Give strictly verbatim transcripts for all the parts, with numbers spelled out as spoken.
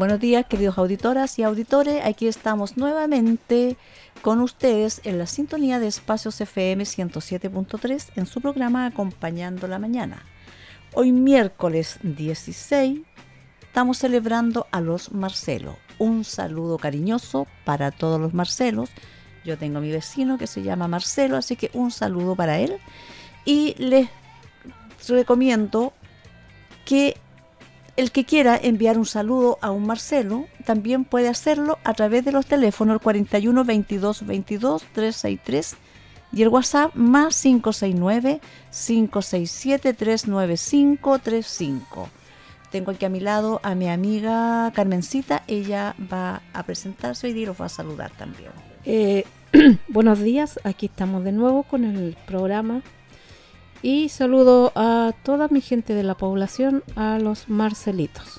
Buenos días, queridos auditoras y auditores. Aquí estamos nuevamente con ustedes en la sintonía de Espacios F M ciento siete punto tres en su programa Acompañando la Mañana. Hoy miércoles dieciséis estamos celebrando a los Marcelos. Un saludo cariñoso para todos los Marcelos. Yo tengo a mi vecino que se llama Marcelo, así que un saludo para él. Y les recomiendo que el que quiera enviar un saludo a un Marcelo también puede hacerlo a través de los teléfonos cuarenta y uno, veintidós, veintidós, trescientos sesenta y tres y el WhatsApp más cinco seis nueve, cinco seis siete, tres nueve cinco tres cinco. Tengo aquí a mi lado a mi amiga Carmencita. Ella va a presentarse y los va a saludar también. Eh, buenos días, aquí estamos de nuevo con el programa. Y saludo a toda mi gente de la población, a los Marcelitos.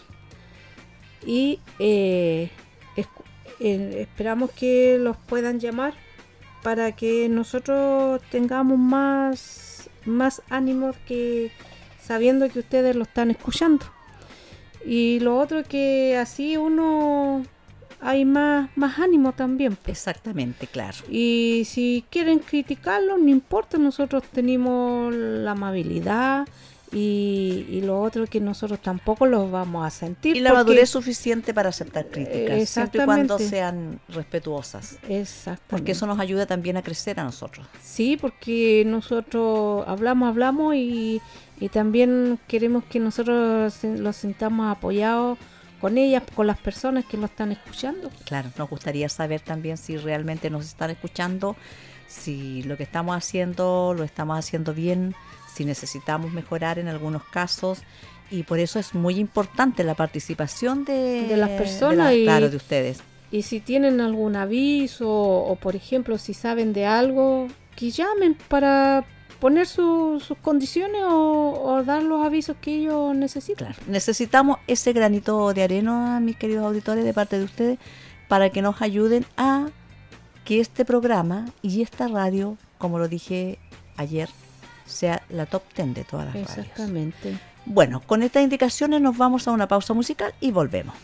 Y eh, es, eh, esperamos que los puedan llamar para que nosotros tengamos más, más ánimo que sabiendo que ustedes lo están escuchando. Y lo otro que así uno hay más, más ánimo también. Exactamente, claro. Y si quieren criticarlo, no importa, nosotros tenemos la amabilidad y, y lo otro que nosotros tampoco los vamos a sentir. Y la madurez suficiente para aceptar críticas, siempre y cuando sean respetuosas. Exactamente. Porque eso nos ayuda también a crecer a nosotros. Sí, porque nosotros hablamos, hablamos y, y también queremos que nosotros los sintamos apoyados con ellas, con las personas que lo están escuchando. Claro, nos gustaría saber también si realmente nos están escuchando, si lo que estamos haciendo lo estamos haciendo bien, si necesitamos mejorar en algunos casos, y por eso es muy importante la participación de, de las personas de la, y, claro, de ustedes. Y si tienen algún aviso o, por ejemplo, si saben de algo, que llamen para poner su, sus condiciones o, o dar los avisos que ellos necesitan. Claro, necesitamos ese granito de arena, mis queridos auditores, de parte de ustedes, para que nos ayuden a que este programa y esta radio, como lo dije ayer, sea la top ten de todas las radios. Exactamente. Bueno, con estas indicaciones nos vamos a una pausa musical y volvemos.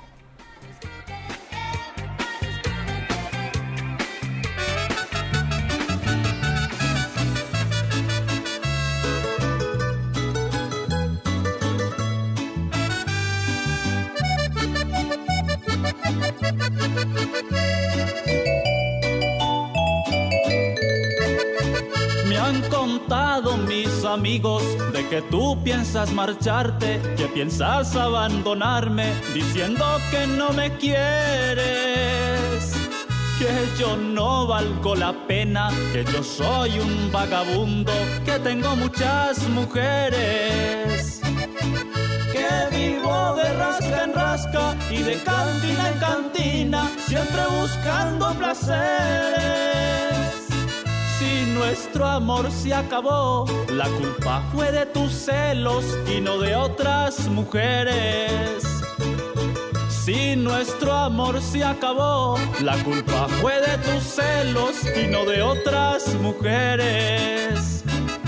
Mis amigos de que tú piensas marcharte, que piensas abandonarme, diciendo que no me quieres, que yo no valgo la pena, que yo soy un vagabundo, que tengo muchas mujeres, que vivo de rasca en rasca y de cantina en cantina, siempre buscando placeres. Si nuestro amor se acabó, la culpa fue de tus celos y no de otras mujeres. Si nuestro amor se acabó, la culpa fue de tus celos y no de otras mujeres.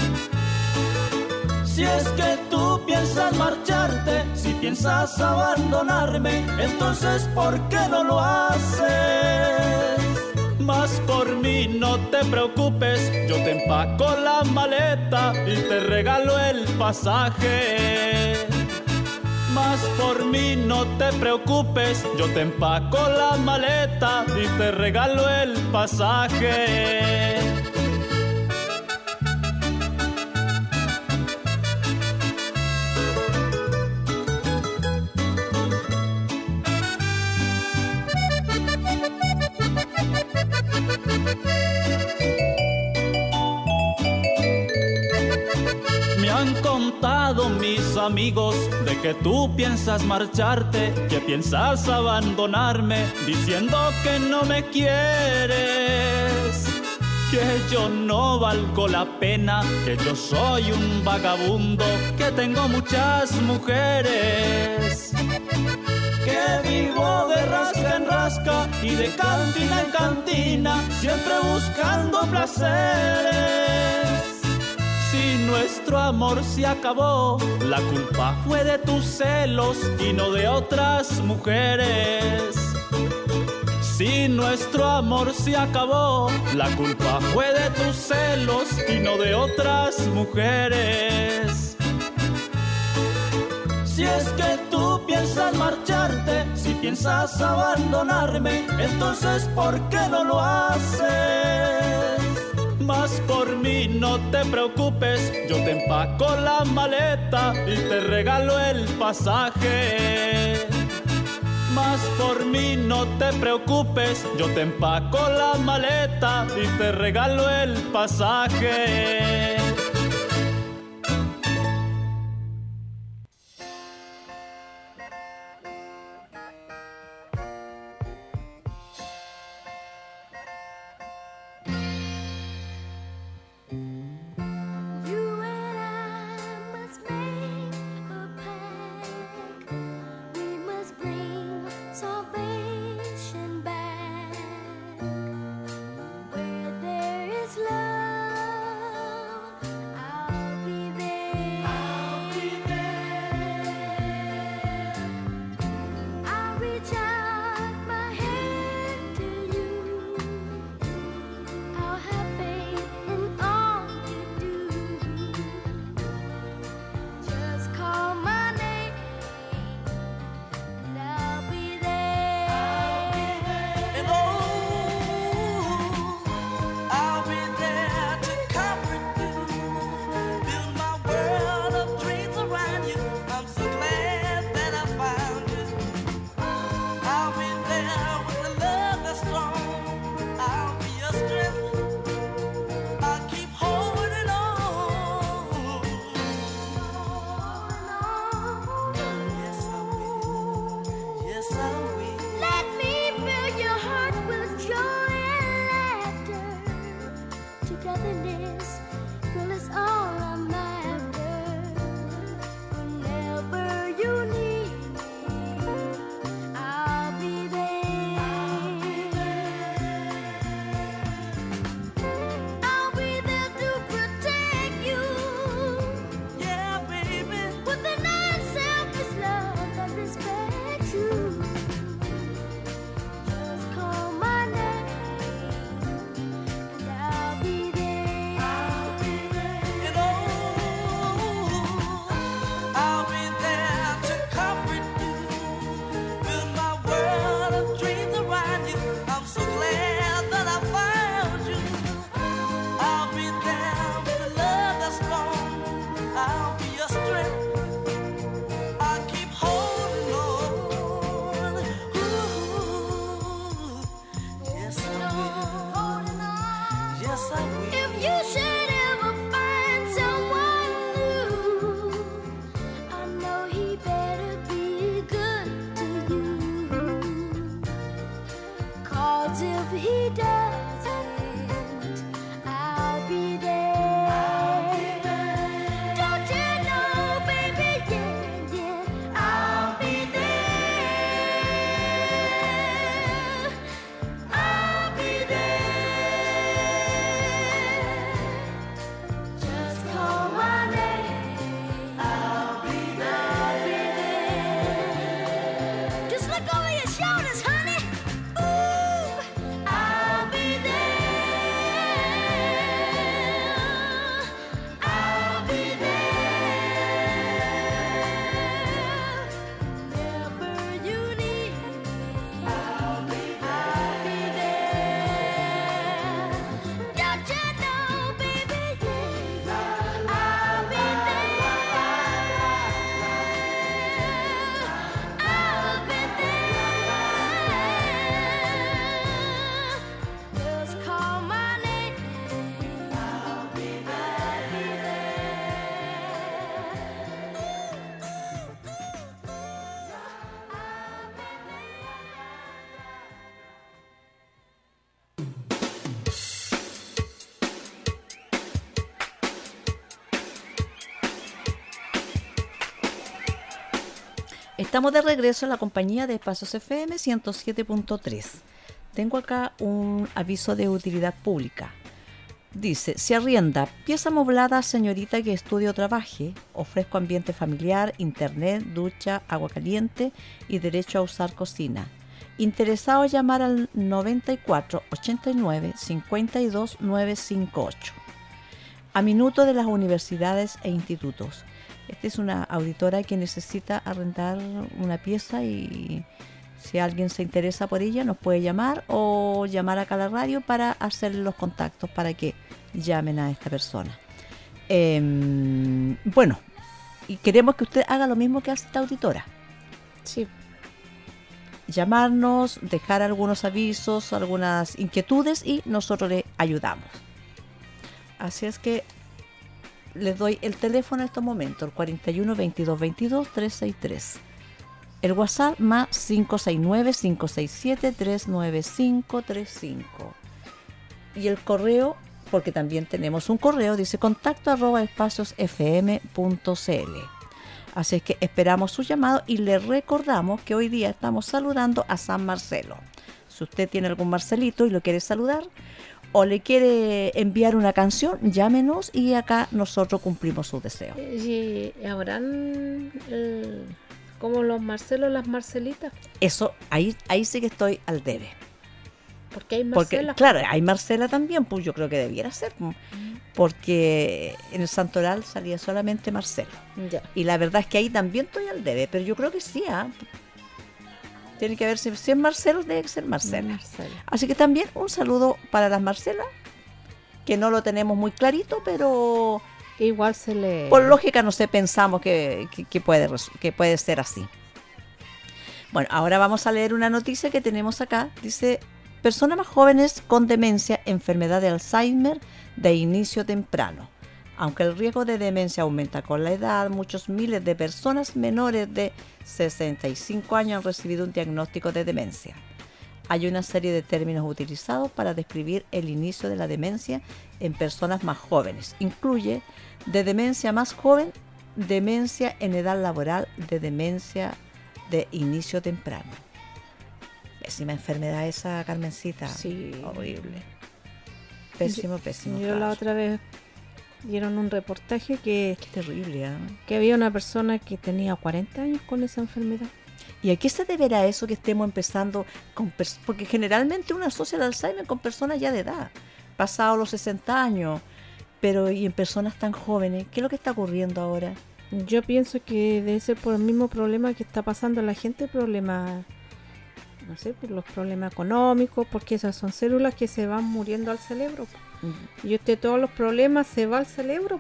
Si es que tú piensas marcharte, si piensas abandonarme, entonces ¿por qué no lo haces? Mas por mí no te preocupes, yo te empaco la maleta y te regalo el pasaje. Mas por mí no te preocupes, yo te empaco la maleta y te regalo el pasaje. Han contado mis amigos de que tú piensas marcharte, que piensas abandonarme, diciendo que no me quieres, que yo no valgo la pena, que yo soy un vagabundo, que tengo muchas mujeres, que vivo de rasca en rasca y de cantina en cantina, siempre buscando placeres. Si Si nuestro amor se acabó, la culpa fue de tus celos y no de otras mujeres. Si nuestro amor se acabó, la culpa fue de tus celos y no de otras mujeres. Si es que tú piensas marcharte, si piensas abandonarme, entonces ¿por qué no lo haces? Mas por mí no te preocupes, yo te empaco la maleta y te regalo el pasaje. Mas por mí no te preocupes, yo te empaco la maleta y te regalo el pasaje. Estamos de regreso en la compañía de Espacios F M ciento siete punto tres. Tengo acá un aviso de utilidad pública. Dice, se arrienda pieza moblada, señorita que estudie o trabaje. Ofrezco ambiente familiar, internet, ducha, agua caliente y derecho a usar cocina. Interesado, llamar al noventa y cuatro, ochenta y nueve, cincuenta y dos, novecientos cincuenta y ocho. A minuto de las universidades e institutos. Esta es una auditora que necesita arrendar una pieza y si alguien se interesa por ella nos puede llamar o llamar acá a la radio para hacer los contactos para que llamen a esta persona. Eh, bueno, y queremos que usted haga lo mismo que hace esta auditora. Sí. Llamarnos, dejar algunos avisos, algunas inquietudes y nosotros le ayudamos. Así es que les doy el teléfono en estos momentos, el cuarenta y uno, veintidós, veintidós, trescientos sesenta y tres. El WhatsApp más cinco seis nueve, cinco seis siete, tres nueve cinco tres cinco. Y el correo, porque también tenemos un correo, dice contacto arroba espacios fm punto cl. Así es que esperamos su llamado y le recordamos que hoy día estamos saludando a San Marcelo. Si usted tiene algún Marcelito y lo quiere saludar o le quiere enviar una canción, llámenos y acá nosotros cumplimos sus deseos. ¿Y habrán eh, como los Marcelos, las Marcelitas? Eso, ahí, ahí sí que estoy al debe. Porque hay Marcela. Porque, claro, hay Marcela también, pues yo creo que debiera ser. Mm. Porque en el Santoral salía solamente Marcelo. Ya. Y la verdad es que ahí también estoy al debe, pero yo creo que sí, ¿eh? Tiene que haber, si es Marcelo, debe ser Marcela. Marcela. Así que también un saludo para las Marcelas, que no lo tenemos muy clarito, pero igual se le... por lógica, no sé, pensamos que, que, que, puede, que puede ser así. Bueno, ahora vamos a leer una noticia que tenemos acá. Dice, personas más jóvenes con demencia, enfermedad de Alzheimer de inicio temprano. Aunque el riesgo de demencia aumenta con la edad, muchos miles de personas menores de sesenta y cinco años han recibido un diagnóstico de demencia. Hay una serie de términos utilizados para describir el inicio de la demencia en personas más jóvenes. Incluye de demencia más joven, demencia en edad laboral, de demencia de inicio temprano. Pésima enfermedad esa, Carmencita. Sí. Horrible. Pésimo, pésimo. Yo la otra vez dieron un reportaje que, Qué terrible, ¿eh? que había una persona que tenía cuarenta años con esa enfermedad. ¿Y a qué se deberá eso que estemos empezando con pers- porque generalmente uno asocia el Alzheimer con personas ya de edad, pasados los sesenta años, pero y en personas tan jóvenes? ¿Qué es lo que está ocurriendo ahora? Yo pienso que debe ser por el mismo problema que está pasando a la gente, problemas, no sé, por los problemas económicos, porque esas son células que se van muriendo al cerebro. Y usted todos los problemas se va al cerebro.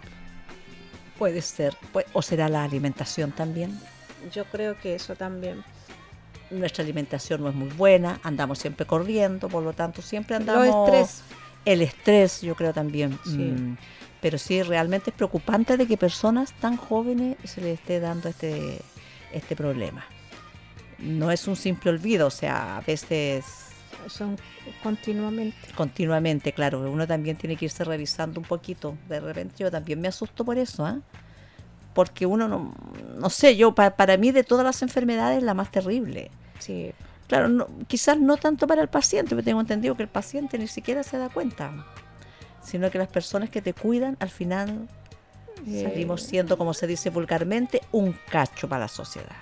Puede ser, pu- o será la alimentación también. Yo creo que eso también. Nuestra alimentación no es muy buena, andamos siempre corriendo, por lo tanto siempre andamos... Los estrés. El estrés, yo creo también. Sí. Mm, pero sí, realmente es preocupante de que personas tan jóvenes se les esté dando este, este problema. No es un simple olvido, o sea, a veces... Son continuamente. Continuamente, claro, uno también tiene que irse revisando un poquito. De repente yo también me asusto por eso, ¿eh? Porque uno no, no sé, yo pa, para mí de todas las enfermedades es la más terrible. Sí. Claro, no, quizás no tanto para el paciente, pero tengo entendido que el paciente ni siquiera se da cuenta, sino que las personas que te cuidan al final Eh, salimos siendo, como se dice vulgarmente, un cacho para la sociedad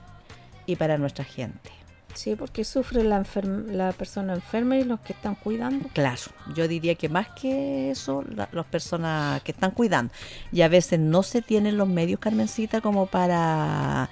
y para nuestra gente. Sí, porque sufre la, enferm- la persona enferma y los que están cuidando. Claro, yo diría que más que eso, la, las personas que están cuidando. Y a veces no se tienen los medios, Carmencita, como para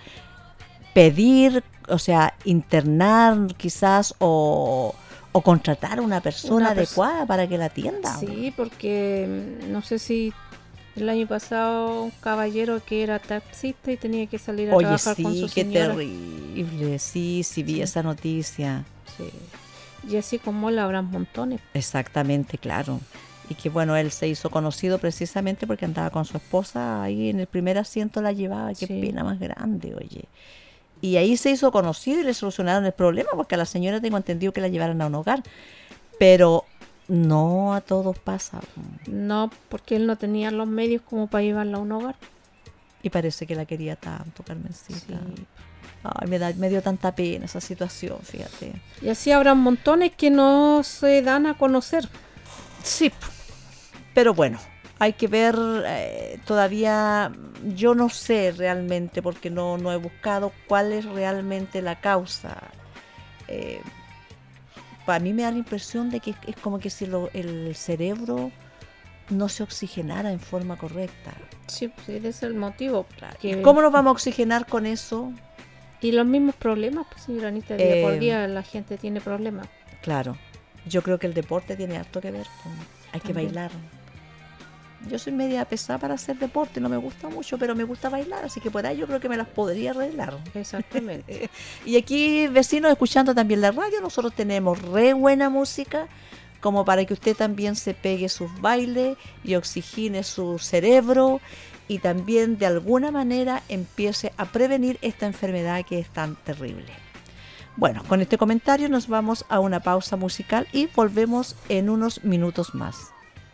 pedir, o sea, internar quizás o, o contratar a una persona Una perso- adecuada para que la atienda. Sí, porque mm, no sé si el año pasado un caballero que era taxista y tenía que salir a Oye, trabajar con sí, su qué señora. terrible. Sí, sí vi Sí. esa noticia. Sí. Y así como él habrán montones. Exactamente, claro. Y que bueno, él se hizo conocido precisamente porque andaba con su esposa ahí en el primer asiento, la llevaba. Qué Sí. pena más grande, oye. Y ahí se hizo conocido y le solucionaron el problema porque a la señora tengo entendido que la llevaron a un hogar. Pero no a todos pasa. No, porque él no tenía los medios como para llevarla a un hogar. Y parece que la quería tanto, Carmencita. Sí. Ay, me, da, me dio tanta pena esa situación, fíjate. Y así habrán montones que no se dan a conocer. Sí, pero bueno, hay que ver, eh, todavía yo no sé realmente, porque no, no he buscado cuál es realmente la causa. Eh, para mí me da la impresión de que es como que si lo, el cerebro no se oxigenara en forma correcta. Sí, pues ese es el motivo. Claro. Que... ¿Cómo nos vamos a oxigenar con eso? Y los mismos problemas, pues señora Anita, día eh, por día la gente tiene problemas. Claro, yo creo que el deporte tiene harto que ver con... Hay que También. bailar. Yo soy media pesada para hacer deporte, no me gusta mucho, pero me gusta bailar, así que por ahí yo creo que me las podría arreglar. Exactamente. Y aquí, vecinos, escuchando también la radio, nosotros tenemos re buena música, como para que usted también se pegue sus bailes y oxigene su cerebro y también de alguna manera empiece a prevenir esta enfermedad que es tan terrible. Bueno, con este comentario nos vamos a una pausa musical y volvemos en unos minutos más.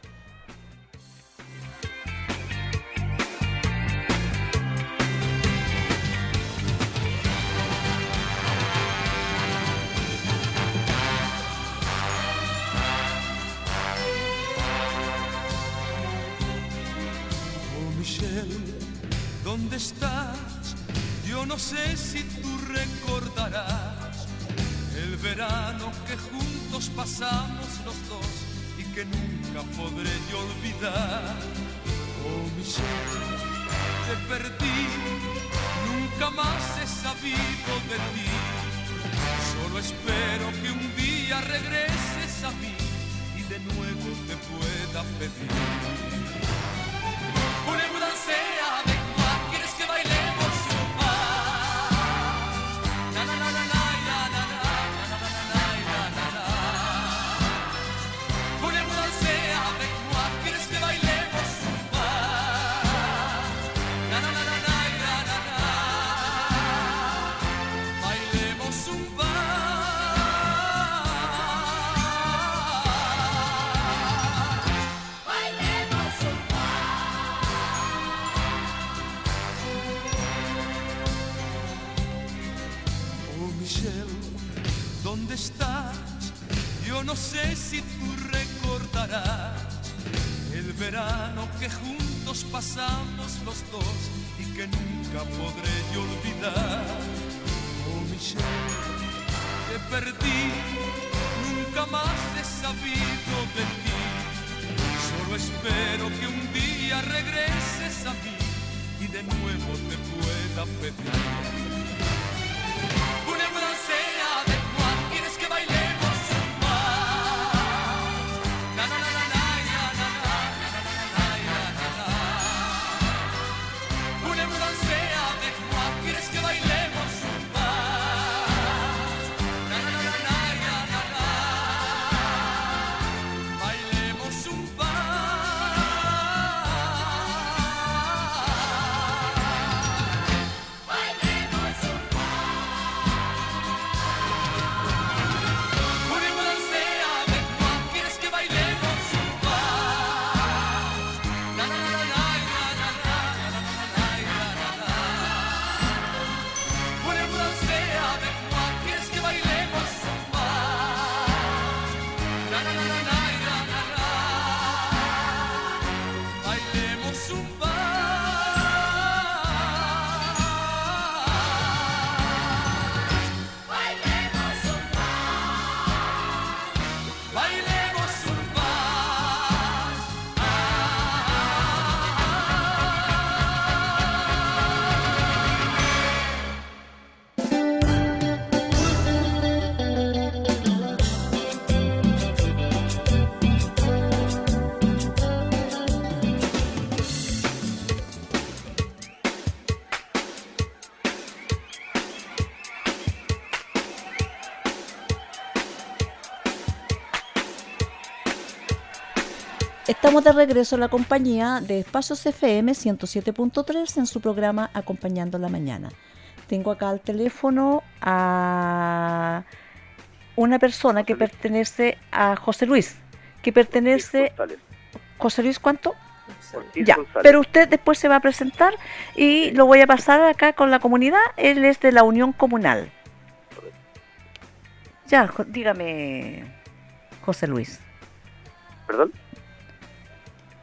¿Dónde estás? Yo no sé si tú recordarás el verano que juntos pasamos los dos y que nunca podré yo olvidar. Oh, Michelle, te perdí, nunca más he sabido de ti. Solo espero que un día regreses a mí y de nuevo te pueda pedir una mudanza de ¿quieres que bailemos un más? Na na na na na na na na na na na. Una mudanza de ¿quieres que bailemos un más? Na na na na na na na. Bailemos un ¿dónde estás? Yo no sé si tú recordarás el verano que juntos pasamos los dos y que nunca podré yo olvidar. Oh, Michelle, te perdí, nunca más he sabido de ti. Solo espero que un día regreses a mí y de nuevo te pueda pedir una mudanza de Juan, ¿quieres que bailemos un más? Na na na na na na na na na na. Una mudanza de Juan, ¿quieres que bailemos un más? Na na na na na na na. Bailemos un Estamos de regreso a la compañía de Espacios F M ciento siete punto tres en su programa Acompañando la Mañana. Tengo acá al teléfono a una persona que pertenece a José Luis, que pertenece... José Luis, ¿cuánto? Ya, pero usted después se va a presentar y lo voy a pasar acá con la comunidad. Él es de la Unión Comunal. Ya, dígame, José Luis. ¿Perdón?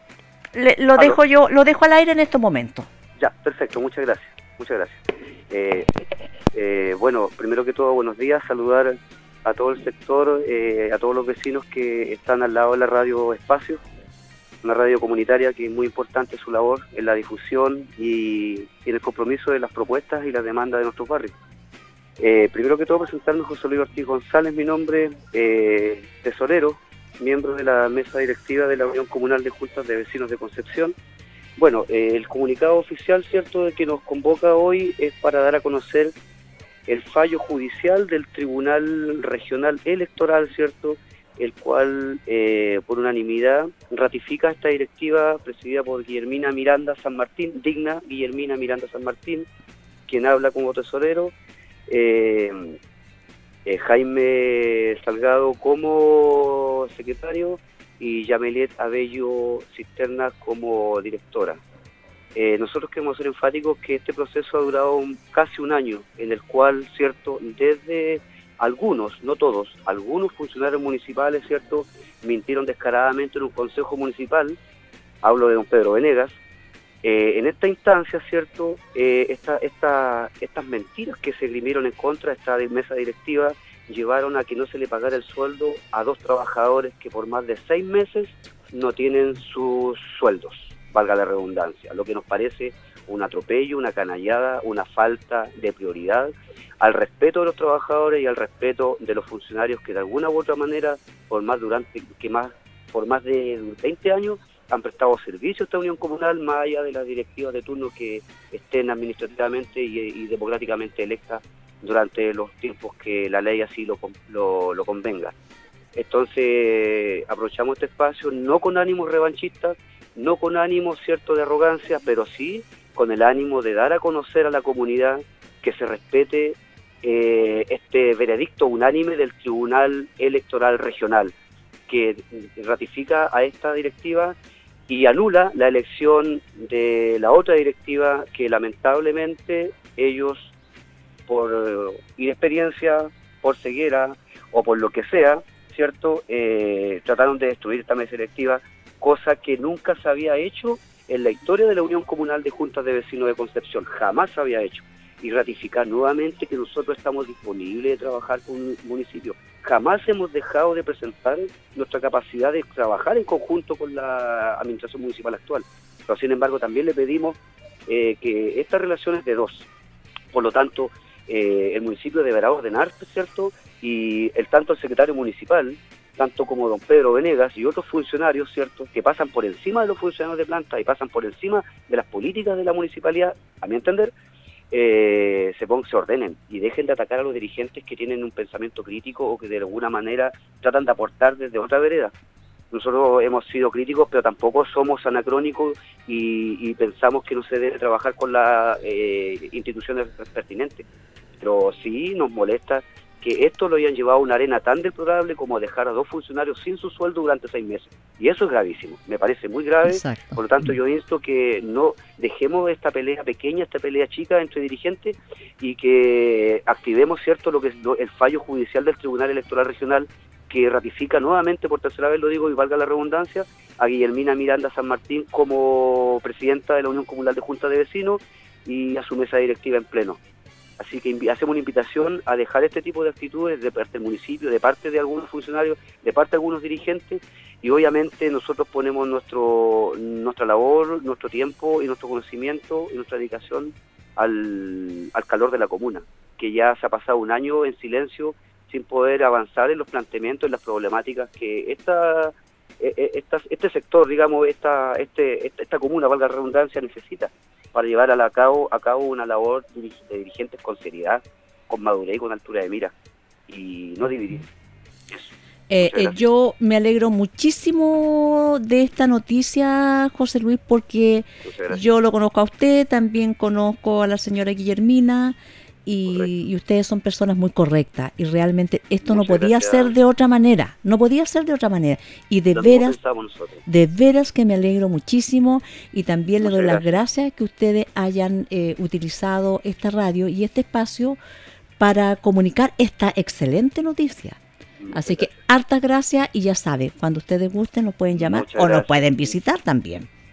le, lo ¿Aló? dejo yo, lo dejo al aire en estos momentos. Ya, perfecto, muchas gracias, muchas gracias. Eh, eh, bueno, primero que todo, buenos días, saludar a todo el sector, eh, a todos los vecinos que están al lado de la radio Espacio, una radio comunitaria que es muy importante su labor en la difusión y, y en el compromiso de las propuestas y las demandas de nuestros barrios. Eh, primero que todo, presentarme, José Luis Ortiz González, mi nombre, eh, tesorero, miembro de la mesa directiva de la Unión Comunal de Juntas de Vecinos de Concepción. Bueno, eh, el comunicado oficial, cierto, de que nos convoca hoy es para dar a conocer el fallo judicial del Tribunal Regional Electoral, cierto, el cual eh, por unanimidad ratifica esta directiva presidida por Guillermina Miranda San Martín, digna Guillermina Miranda San Martín, quien habla como tesorero, eh, eh, Jaime Salgado como secretario y Yameliet Abello Cisterna como directora. Eh, nosotros queremos ser enfáticos que este proceso ha durado un, casi un año, en el cual, cierto, desde algunos, no todos, algunos funcionarios municipales, cierto, mintieron descaradamente en un consejo municipal, hablo de don Pedro Venegas. Eh, en esta instancia, cierto, eh, esta, esta, estas mentiras que se grimieron en contra de esta mesa directiva llevaron a que no se le pagara el sueldo a dos trabajadores que por más de seis meses no tienen sus sueldos, valga la redundancia, lo que nos parece un atropello, una canallada, una falta de prioridad al respeto de los trabajadores y al respeto de los funcionarios que de alguna u otra manera, por más durante que más por más de veinte años han prestado servicio a esta unión comunal, más allá de las directivas de turno que estén administrativamente y, y democráticamente electas durante los tiempos que la ley así lo, lo, lo convenga. Entonces, aprovechamos este espacio no con ánimo revanchista, no con ánimo cierto de arrogancia, pero sí con el ánimo de dar a conocer a la comunidad que se respete eh, este veredicto unánime del Tribunal Electoral Regional, que ratifica a esta directiva y anula la elección de la otra directiva que lamentablemente ellos, por inexperiencia, por ceguera o por lo que sea, cierto, eh, trataron de destruir esta mesa directiva, cosa que nunca se había hecho en la historia de la Unión Comunal de Juntas de Vecinos de Concepción, jamás se había hecho, y ratificar nuevamente que nosotros estamos disponibles de trabajar con un municipio. Jamás hemos dejado de presentar nuestra capacidad de trabajar en conjunto con la administración municipal actual, pero sin embargo también le pedimos eh, que esta relación es de dos, por lo tanto eh, el municipio deberá ordenarse, ¿cierto?, y el tanto el secretario municipal, tanto como don Pedro Venegas y otros funcionarios, ¿cierto?, que pasan por encima de los funcionarios de planta y pasan por encima de las políticas de la municipalidad, a mi entender, eh, se, pongan, se ordenen y dejen de atacar a los dirigentes que tienen un pensamiento crítico o que de alguna manera tratan de aportar desde otra vereda. Nosotros hemos sido críticos, pero tampoco somos anacrónicos y, y pensamos que no se debe trabajar con las eh, instituciones pertinentes. Pero sí nos molesta que esto lo hayan llevado a una arena tan deplorable como dejar a dos funcionarios sin su sueldo durante seis meses. Y eso es gravísimo, me parece muy grave. Exacto. Por lo tanto, yo insto que no dejemos esta pelea pequeña, esta pelea chica entre dirigentes y que activemos, cierto, lo que es lo, el fallo judicial del Tribunal Electoral Regional que ratifica nuevamente, por tercera vez lo digo y valga la redundancia, a Guillermina Miranda San Martín como presidenta de la Unión Comunal de Juntas de Vecinos y a su mesa directiva en pleno. Así que invi- hacemos una invitación a dejar este tipo de actitudes de parte del municipio, de parte de algunos funcionarios, de parte de algunos dirigentes, y obviamente nosotros ponemos nuestro nuestra labor, nuestro tiempo y nuestro conocimiento y nuestra dedicación al, al calor de la comuna, que ya se ha pasado un año en silencio sin poder avanzar en los planteamientos, en las problemáticas que esta, esta este sector, digamos, esta, este, esta, esta comuna, valga la redundancia, necesita para llevar a, la cabo, a cabo una labor de dirigentes con seriedad, con madurez y con altura de mira, y no dividir. Eso. Eh, eh, yo me alegro muchísimo de esta noticia, José Luis, porque yo lo conozco a usted, también conozco a la señora Guillermina, y, y ustedes son personas muy correctas, y realmente esto Muchas no podía gracias. ser de otra manera, no podía ser de otra manera, y de Lo veras, de veras que me alegro muchísimo, y también Muchas le doy gracias. las gracias que ustedes hayan eh, utilizado esta radio y este espacio para comunicar esta excelente noticia. Muchas Así que gracias. hartas gracias, y ya sabe, cuando ustedes gusten nos pueden llamar Muchas o gracias. nos pueden visitar también.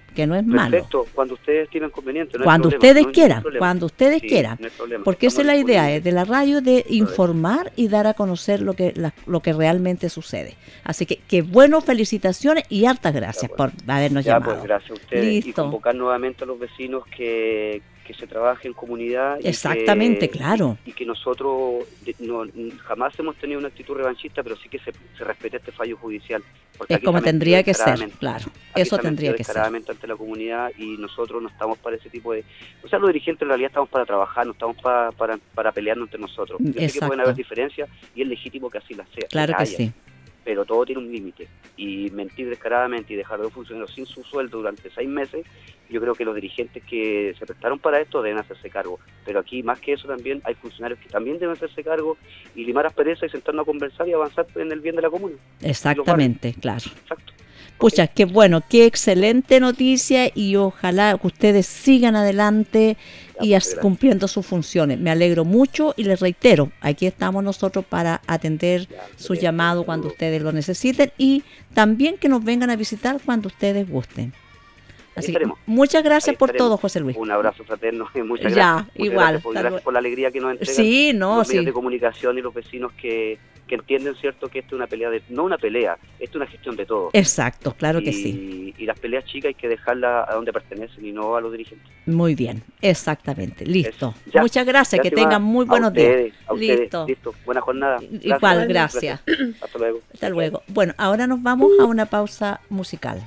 que no es malo. Perfecto, cuando ustedes estimen conveniente. No Cuando hay problema, ustedes no hay quieran, ningún problema. cuando ustedes Sí, quieran. no hay problema, Porque esa es la estamos idea disponibles. eh, de la radio, de informar y dar a conocer lo que la- lo que realmente sucede. Así que, qué bueno, felicitaciones y hartas gracias Ya, por habernos Ya, llamado. pues gracias a ustedes y Listo. convocar nuevamente a los vecinos que, que se trabaje en comunidad. y Exactamente, que- claro. Y, y que nosotros de- no, jamás hemos tenido una actitud revanchista, pero sí que se, se respete este fallo judicial. porque Es aquí como se ha mentido tendría que ser, descaradamente. claro. Aquí Eso se ha tendría mentido que ser. descaradamente ante la comunidad y nosotros no estamos para ese tipo de... O sea, los dirigentes en realidad estamos para trabajar, no estamos para, para, para pelearnos entre nosotros. Yo sé que Exacto. pueden haber diferencias y es legítimo que así las sea. Claro que haya, sí. Pero todo tiene un límite. Y mentir descaradamente y dejar a dos funcionarios sin su sueldo durante seis meses, yo creo que los dirigentes que se prestaron para esto deben hacerse cargo. Pero aquí, más que eso, también hay funcionarios que también deben hacerse cargo y limar asperezas y sentarnos a conversar y avanzar en el bien de la comuna. Exactamente, claro. Exacto. Pucha, qué bueno, qué excelente noticia y ojalá que ustedes sigan adelante Ya, y muchas as- gracias. cumpliendo sus funciones. Me alegro mucho y les reitero, aquí estamos nosotros para atender Ya, su bien, llamado un cuando saludo. ustedes lo necesiten y también que nos vengan a visitar cuando ustedes gusten. Así que estaremos. muchas gracias Ahí por estaremos. todo, José Luis. Un abrazo fraterno y muchas Ya, gracias. Muchas igual, Gracias por, hasta gracias luego. por la alegría que nos entregan Sí, no, los medios sí. de comunicación y los vecinos que, que entienden, cierto, que esto es una pelea, de no una pelea, esto es una gestión de todos. Exacto, claro que y, sí. Y las peleas chicas hay que dejarlas a donde pertenecen y no a los dirigentes. Muy bien, exactamente, listo. Eso. Ya. Muchas gracias, que Gracias, tengan ma. muy A buenos días. ustedes, a ustedes. Listo. Listo. Buena jornada. Igual, gracias. Hasta luego. Hasta luego. Bueno, ahora nos vamos a una pausa musical.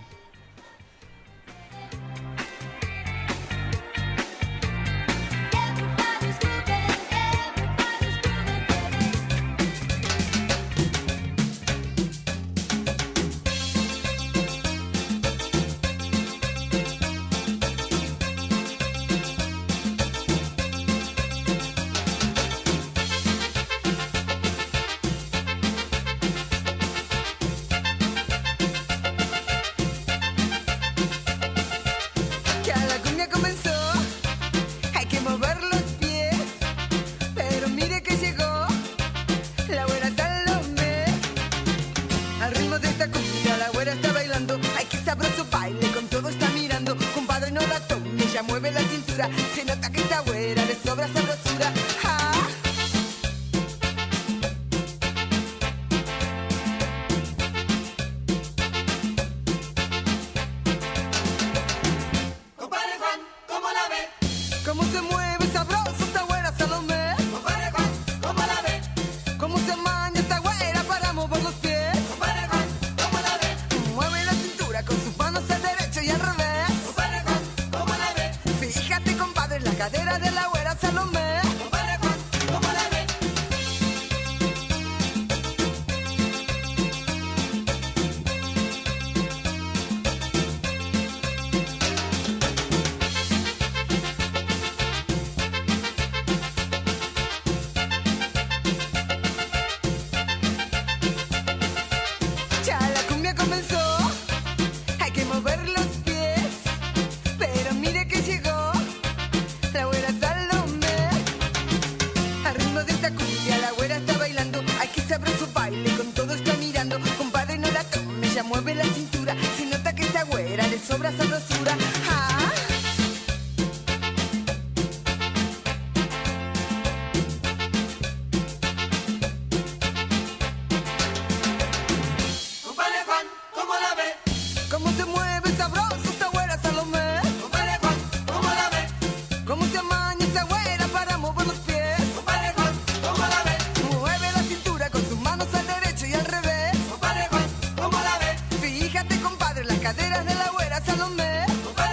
Ya la cumbia comenzó, hay que mover los pies, pero mire que llegó la güera Salomé. Al ritmo de esta cumbia la güera está bailando, hay que sabroso baile, con todo está mirando. Compadre, no la tome, ella mueve la cintura, se nota que esta güera le sobra sabrosura. Ah. Compadre Juan, ¿cómo la ve? ¿Cómo se mueve sabroso esta güera Salomé? Compadre Juan, ¿cómo la ve? ¿Cómo se maña esta güera para mover los pies? Compadre Juan, ¿cómo la ve? Mueve la cintura con sus manos al derecho y al revés. Compadre Juan, ¿cómo la ve? Fíjate, compadre, en la cadera de la güera Salomé. Compadre Juan, ¿cómo la ve? Ya la cumbia comenzó, hay que mover los pies, pero mire que llegó la güera Salomé. Al ritmo de esta cumbia la güera está bailando, hay que sabroso baile, con todo está mirando. Compadre, no la tome, ella mueve la cintura, se nota que esta güera le sobra sabrosura. Ah. Compadre Juan, ¿cómo la ve? ¿Cómo se mueve sabroso esta güera Salomé? Compadre Juan, ¿cómo la ve? ¿Cómo se maña esta güera para mover los pies? Compadre Juan, ¿cómo la ve? Mueve la cintura con sus manos al derecho y al revés. Compadre Juan, ¿cómo la ve? Fíjate, compadre, las caderas de la güera Salomé. Compadre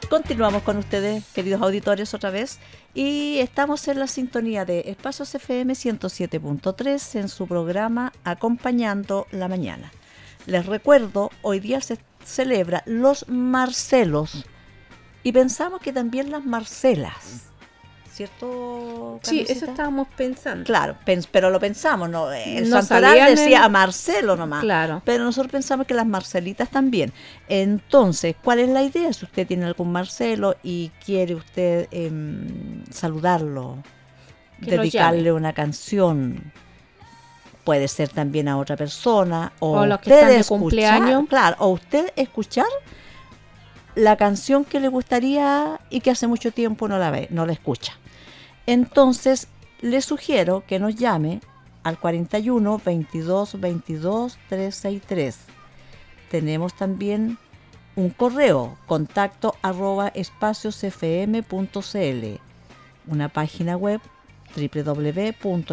Continuamos con ustedes, queridos auditores, otra vez. Y estamos en la sintonía de Espacios F M ciento siete punto tres en su programa Acompañando la Mañana. Les recuerdo, hoy día se celebra los Marcelos y pensamos que también las Marcelas, ¿cierto, Sí, Carmencita? eso estábamos pensando. Claro, pens- pero lo pensamos, ¿no? El No santoral salían decía en- a Marcelo nomás. Claro. Pero nosotros pensamos que las Marcelitas también. Entonces, ¿cuál es la idea? Si usted tiene algún Marcelo y quiere usted em, saludarlo, Que lo dedicarle llame. una canción, puede ser también a otra persona, o, O los que usted están de escuchar, cumpleaños. claro, o usted escuchar la canción que le gustaría y que hace mucho tiempo no la ve, no la escucha. Entonces, le sugiero que nos llame al cuarenta y uno, veintidós, veintidós, trescientos sesenta y tres. Tenemos también un correo, contacto arroba espaciosfm.cl, una página web doble u doble u doble u punto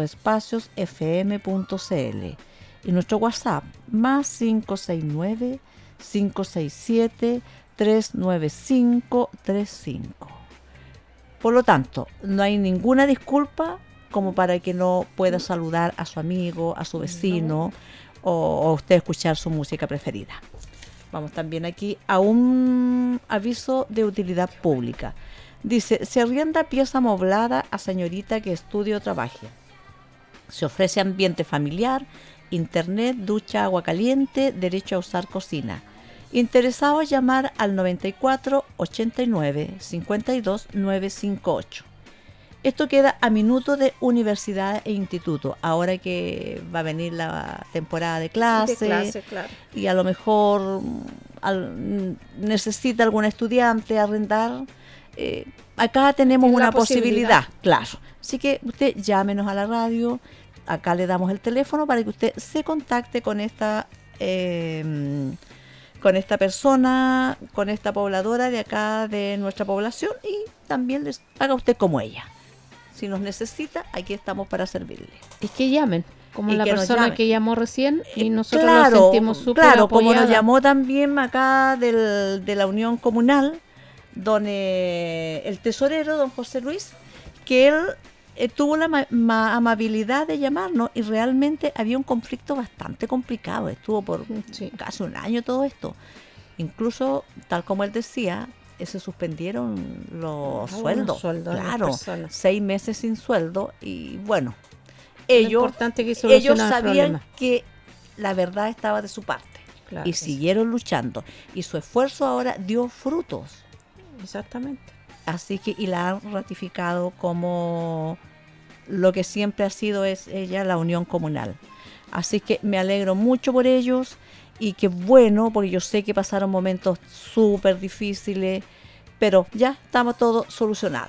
espaciosfm.cl y nuestro WhatsApp más cinco seis nueve, cinco seis siete, tres nueve cinco tres cinco. Por lo tanto, no hay ninguna disculpa como para que no pueda saludar a su amigo, a su vecino, o, o usted escuchar su música preferida. Vamos también aquí a un aviso de utilidad pública. Dice, se arrienda pieza amoblada a señorita que estudie o trabaje. Se ofrece ambiente familiar, internet, ducha, agua caliente, derecho a usar cocina. Interesados llamar al noventa y cuatro, ochenta y nueve, cincuenta y dos, novecientos cincuenta y ocho. Esto queda a minutos de universidad e instituto, ahora que va a venir la temporada de clase, De clase, claro. y a lo mejor mm, al- mm, necesita algún estudiante arrendar. eh, acá tenemos Es la una posibilidad, posibilidad. claro. Así que usted llámenos a la radio, acá le damos el teléfono para que usted se contacte con esta eh, con esta persona, con esta pobladora de acá de nuestra población, y también les haga usted como ella. Si nos necesita, aquí estamos para servirle. Es que llamen, como Y la que nos persona llamen. que llamó recién y Eh, nosotros claro, nos sentimos súper claro, como nos apoyadas. llamó también acá del- de la Unión Comunal, don eh, el tesorero, don José Luis, que él eh, tuvo la ma- ma- amabilidad de llamarnos, y realmente había un conflicto bastante complicado. Estuvo por Sí. casi un año todo esto. Incluso, tal como él decía, eh, se suspendieron los Ah, sueldos. los sueldos de las Claro, personas. seis meses sin sueldo, y bueno, Lo ellos, importante es que ellos solucionan el sabían problema. que la verdad estaba de su parte, Claro y que sí. siguieron luchando, y su esfuerzo ahora dio frutos. Exactamente. Así que, y la han ratificado como lo que siempre ha sido es ella, la unión comunal. Así que me alegro mucho por ellos, y qué bueno, porque yo sé que pasaron momentos súper difíciles, pero ya estamos todo solucionado.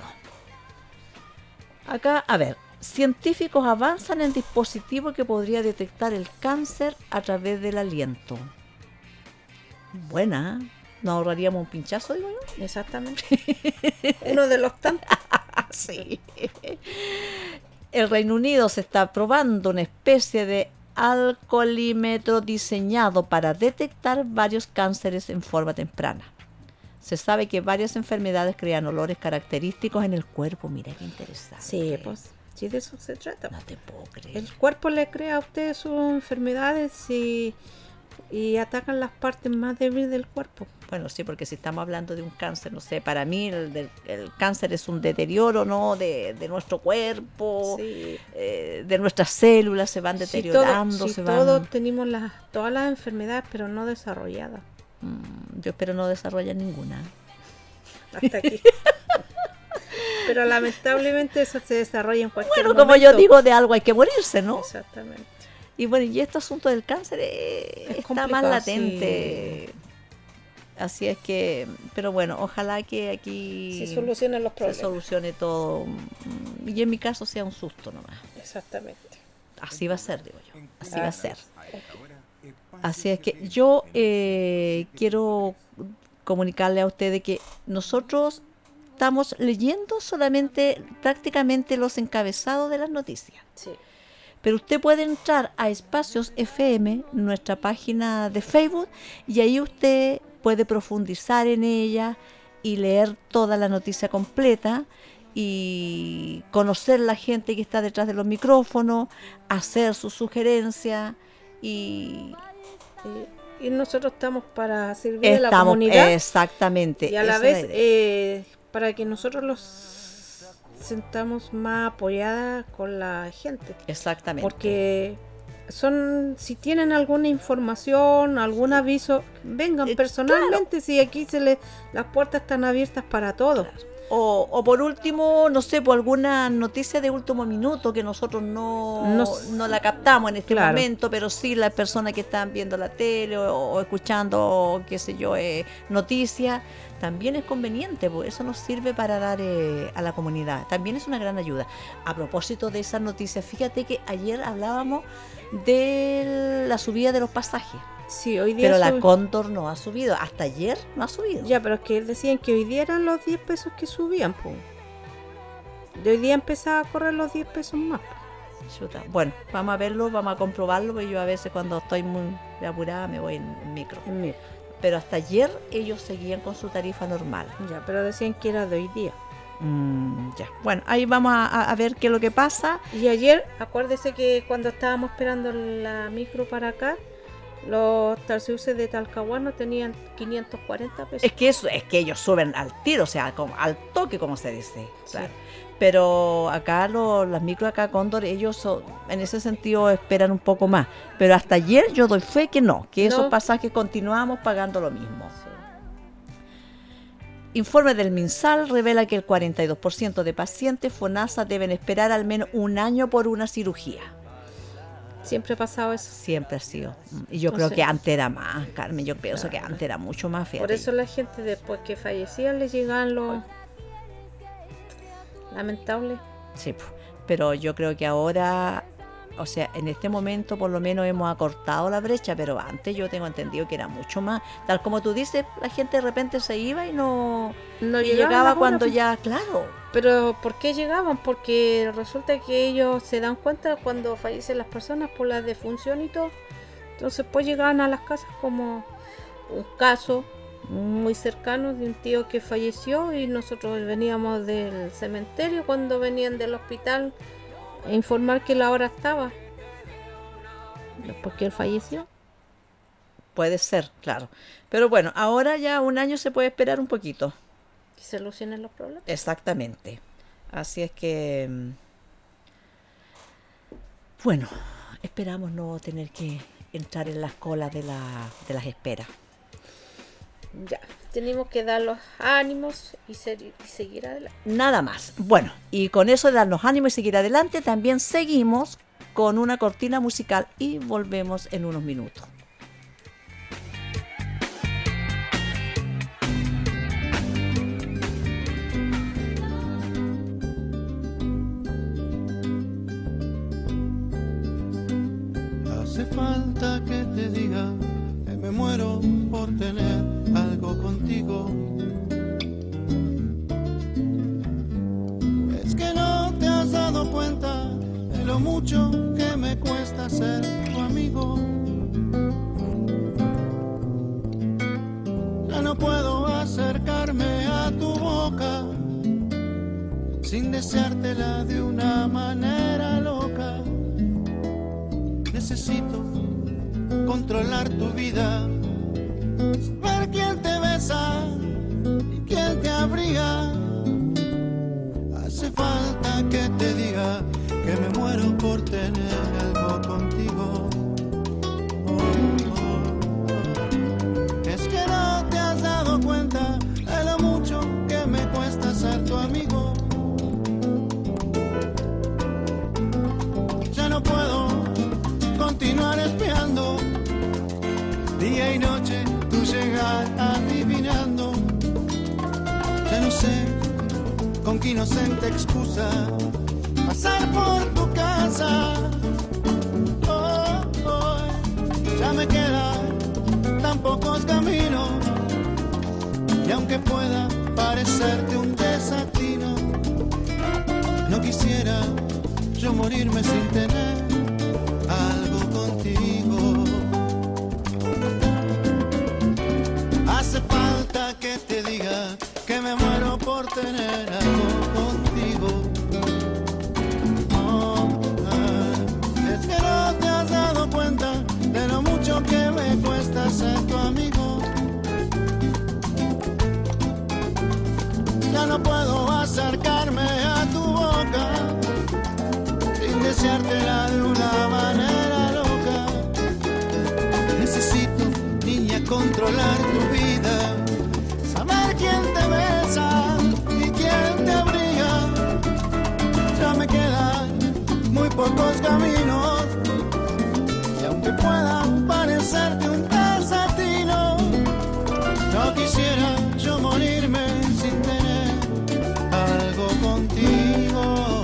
Acá, a ver, científicos avanzan en dispositivo que podría detectar el cáncer a través del aliento. Buena, ¿eh? ¿Nos ahorraríamos un pinchazo, digo yo? Exactamente. Uno de los tantos. Sí. El Reino Unido se está probando una especie de alcoholímetro diseñado para detectar varios cánceres en forma temprana. Se sabe que varias enfermedades crean olores característicos en el cuerpo. Mira qué interesante. Sí, pues, sí, de eso se trata. No te puedo creer. El cuerpo le crea a usted sus enfermedades y, y atacan las partes más débiles del cuerpo. Bueno, sí, porque si estamos hablando de un cáncer, no sé, para mí el, del- el cáncer es un deterioro, ¿no? De, de nuestro cuerpo, Sí. eh, de nuestras células, se van Si deteriorando, todo- si se todos van... tenemos las, todas las enfermedades, pero no desarrolladas. Mm, yo espero no desarrollar ninguna. Hasta aquí. Pero lamentablemente eso se desarrolla en cualquier Bueno, como momento. yo digo, de algo hay que morirse, ¿no? Exactamente. Y bueno, y este asunto del cáncer eh, Es está más complicado, latente. Así es que, pero bueno, ojalá que aquí Se solucionan los se problemas. solucione todo, mm, y en mi caso sea un susto nomás. Exactamente. Así va a ser, digo yo. Así va a ser. Así es que yo eh, quiero comunicarle a ustedes que nosotros estamos leyendo solamente prácticamente los encabezados de las noticias. Sí. Pero usted puede entrar a Espacios F M, nuestra página de Facebook, y ahí usted puede profundizar en ella y leer toda la noticia completa y conocer la gente que está detrás de los micrófonos, hacer sus sugerencias y... Y, y nosotros estamos para servir a la estamos, comunidad. Exactamente. Y a la esa vez es la idea. eh, para que nosotros los sentamos más apoyadas con la gente. Exactamente. Porque son, si tienen alguna información, algún aviso, vengan Eh, personalmente, si aquí se les, las puertas están abiertas para todos. O, o por último, no sé, por alguna noticia de último minuto que nosotros no, No no, s- la captamos en este claro. momento, pero sí las personas que están viendo la tele o, o escuchando, qué sé yo, eh, noticias, también es conveniente, porque eso nos sirve para dar eh, a la comunidad. También es una gran ayuda. A propósito de esas noticias, fíjate que ayer hablábamos de la subida de los pasajes, Sí, hoy día pero la sube- Cóndor no ha subido. Hasta ayer no ha subido. Ya, pero es que decían que hoy día eran los diez pesos que subían, po. De hoy día empezaba a correr los diez pesos más, po. Chuta. Bueno, vamos a verlo, vamos a comprobarlo, porque yo a veces cuando estoy muy apurada me voy en, en micro. En mil. Pero hasta ayer ellos seguían con su tarifa normal. Ya, pero decían que era de hoy día. Mm, ya. Bueno, ahí vamos a, a- a ver qué es lo que pasa. Y ayer, acuérdese que cuando estábamos esperando la micro para acá, los taxibuses de Talcahuano tenían quinientos cuarenta pesos. Es que eso, es que ellos suben al tiro, o sea, como, al toque, como se dice. Sí. Claro. Pero acá lo- las micro acá Cóndor, ellos son- en ese sentido esperan un poco más. Pero hasta ayer yo doy fe que no, que esos No. pasajes continuamos pagando lo mismo. Sí. Informe del MinSal revela que el cuarenta y dos por ciento de pacientes FONASA deben esperar al menos un año por una cirugía. Siempre ha pasado eso. Siempre ha sido. Y yo Entonces- creo que antes era más, Carmen. Yo pienso que Claro. antes era mucho más, fíjate. Por eso la gente después que fallecía les llegaban los lamentables. Sí, pu. Pero yo creo que ahora, o sea, en este momento por lo menos hemos acortado la brecha, pero antes yo tengo entendido que era mucho más. Tal como tú dices, la gente de repente se iba y no No y llegaban llegaba las cuando horas, ya, claro. Pero ¿por qué llegaban? Porque resulta que ellos se dan cuenta cuando fallecen las personas por la defunción y todo. Entonces pues llegaban a las casas como un caso muy cercano de un tío que falleció y nosotros veníamos del cementerio cuando venían del hospital a informar que la hora estaba. Porque él falleció. Puede ser, claro. Pero bueno, ahora ya un año se puede esperar un poquito. Que se solucionen los problemas. Exactamente. Así es que, mm, bueno, esperamos no tener que entrar en las colas de, la, de las esperas. Ya, tenemos que dar los ánimos y, ser- y seguir adelante. Nada más. Bueno, y con eso de darnos ánimo y seguir adelante, también seguimos con una cortina musical y volvemos en unos minutos. Hace falta que te diga que me muero por tener algo contigo. Es que no te has dado cuenta de lo mucho que me cuesta ser tu amigo. Ya no puedo acercarme a tu boca sin deseártela de una manera loca. Necesito controlar tu vida, saber quién te besa y quién te abriga. Hace falta que te diga que me muero por tener algo contigo. Oh, oh, oh. Es que no te has dado cuenta de lo mucho que me cuesta ser tu amigo. Ya no puedo continuar espiando día y noche tu llegar adivinando. Ya no sé con qué inocente excusa pasar por tu casa. Oh, oh, ya me quedan tan pocos caminos y aunque pueda parecerte un desatino, no quisiera yo morirme sin tener algo contigo. Hace falta que te diga que me tener algo contigo. Oh, ah, es que no te has dado cuenta de lo mucho que me cuesta ser tu amigo. Ya no puedo acercarme a tu boca sin deseártela de una manera loca. Necesito, niña, controlar tu vida, saber quién te besa y quién te abriga. Ya me quedan muy pocos caminos y aunque puedan parecerte un desatino, no quisiera yo morirme sin tener algo contigo.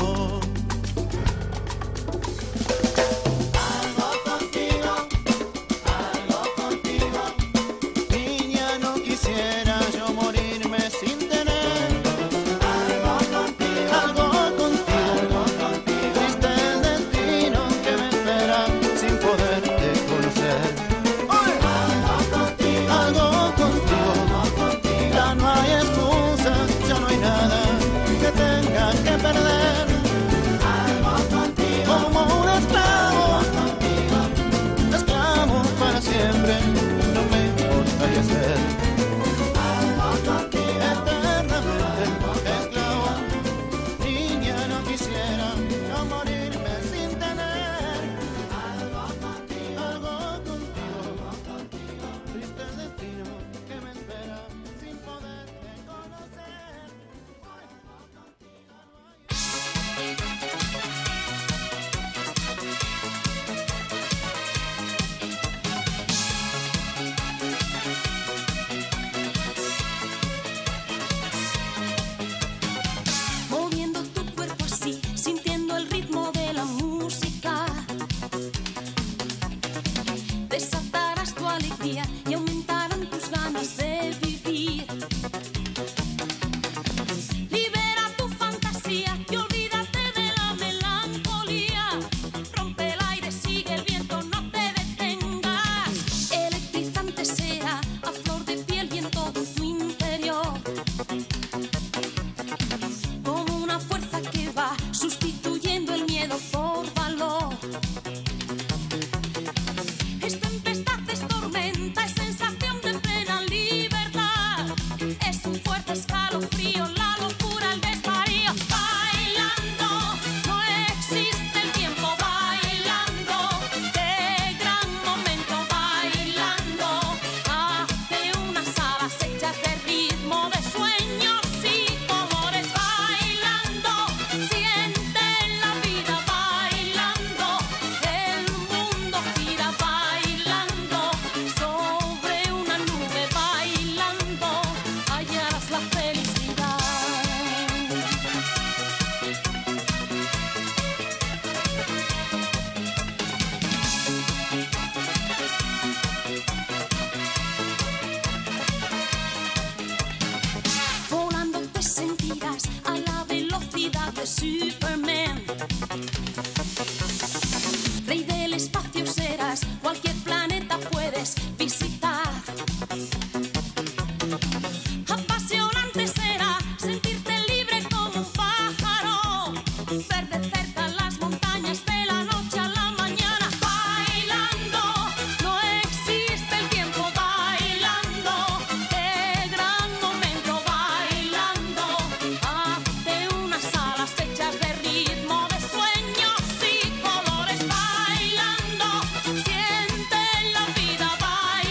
Siente la vida.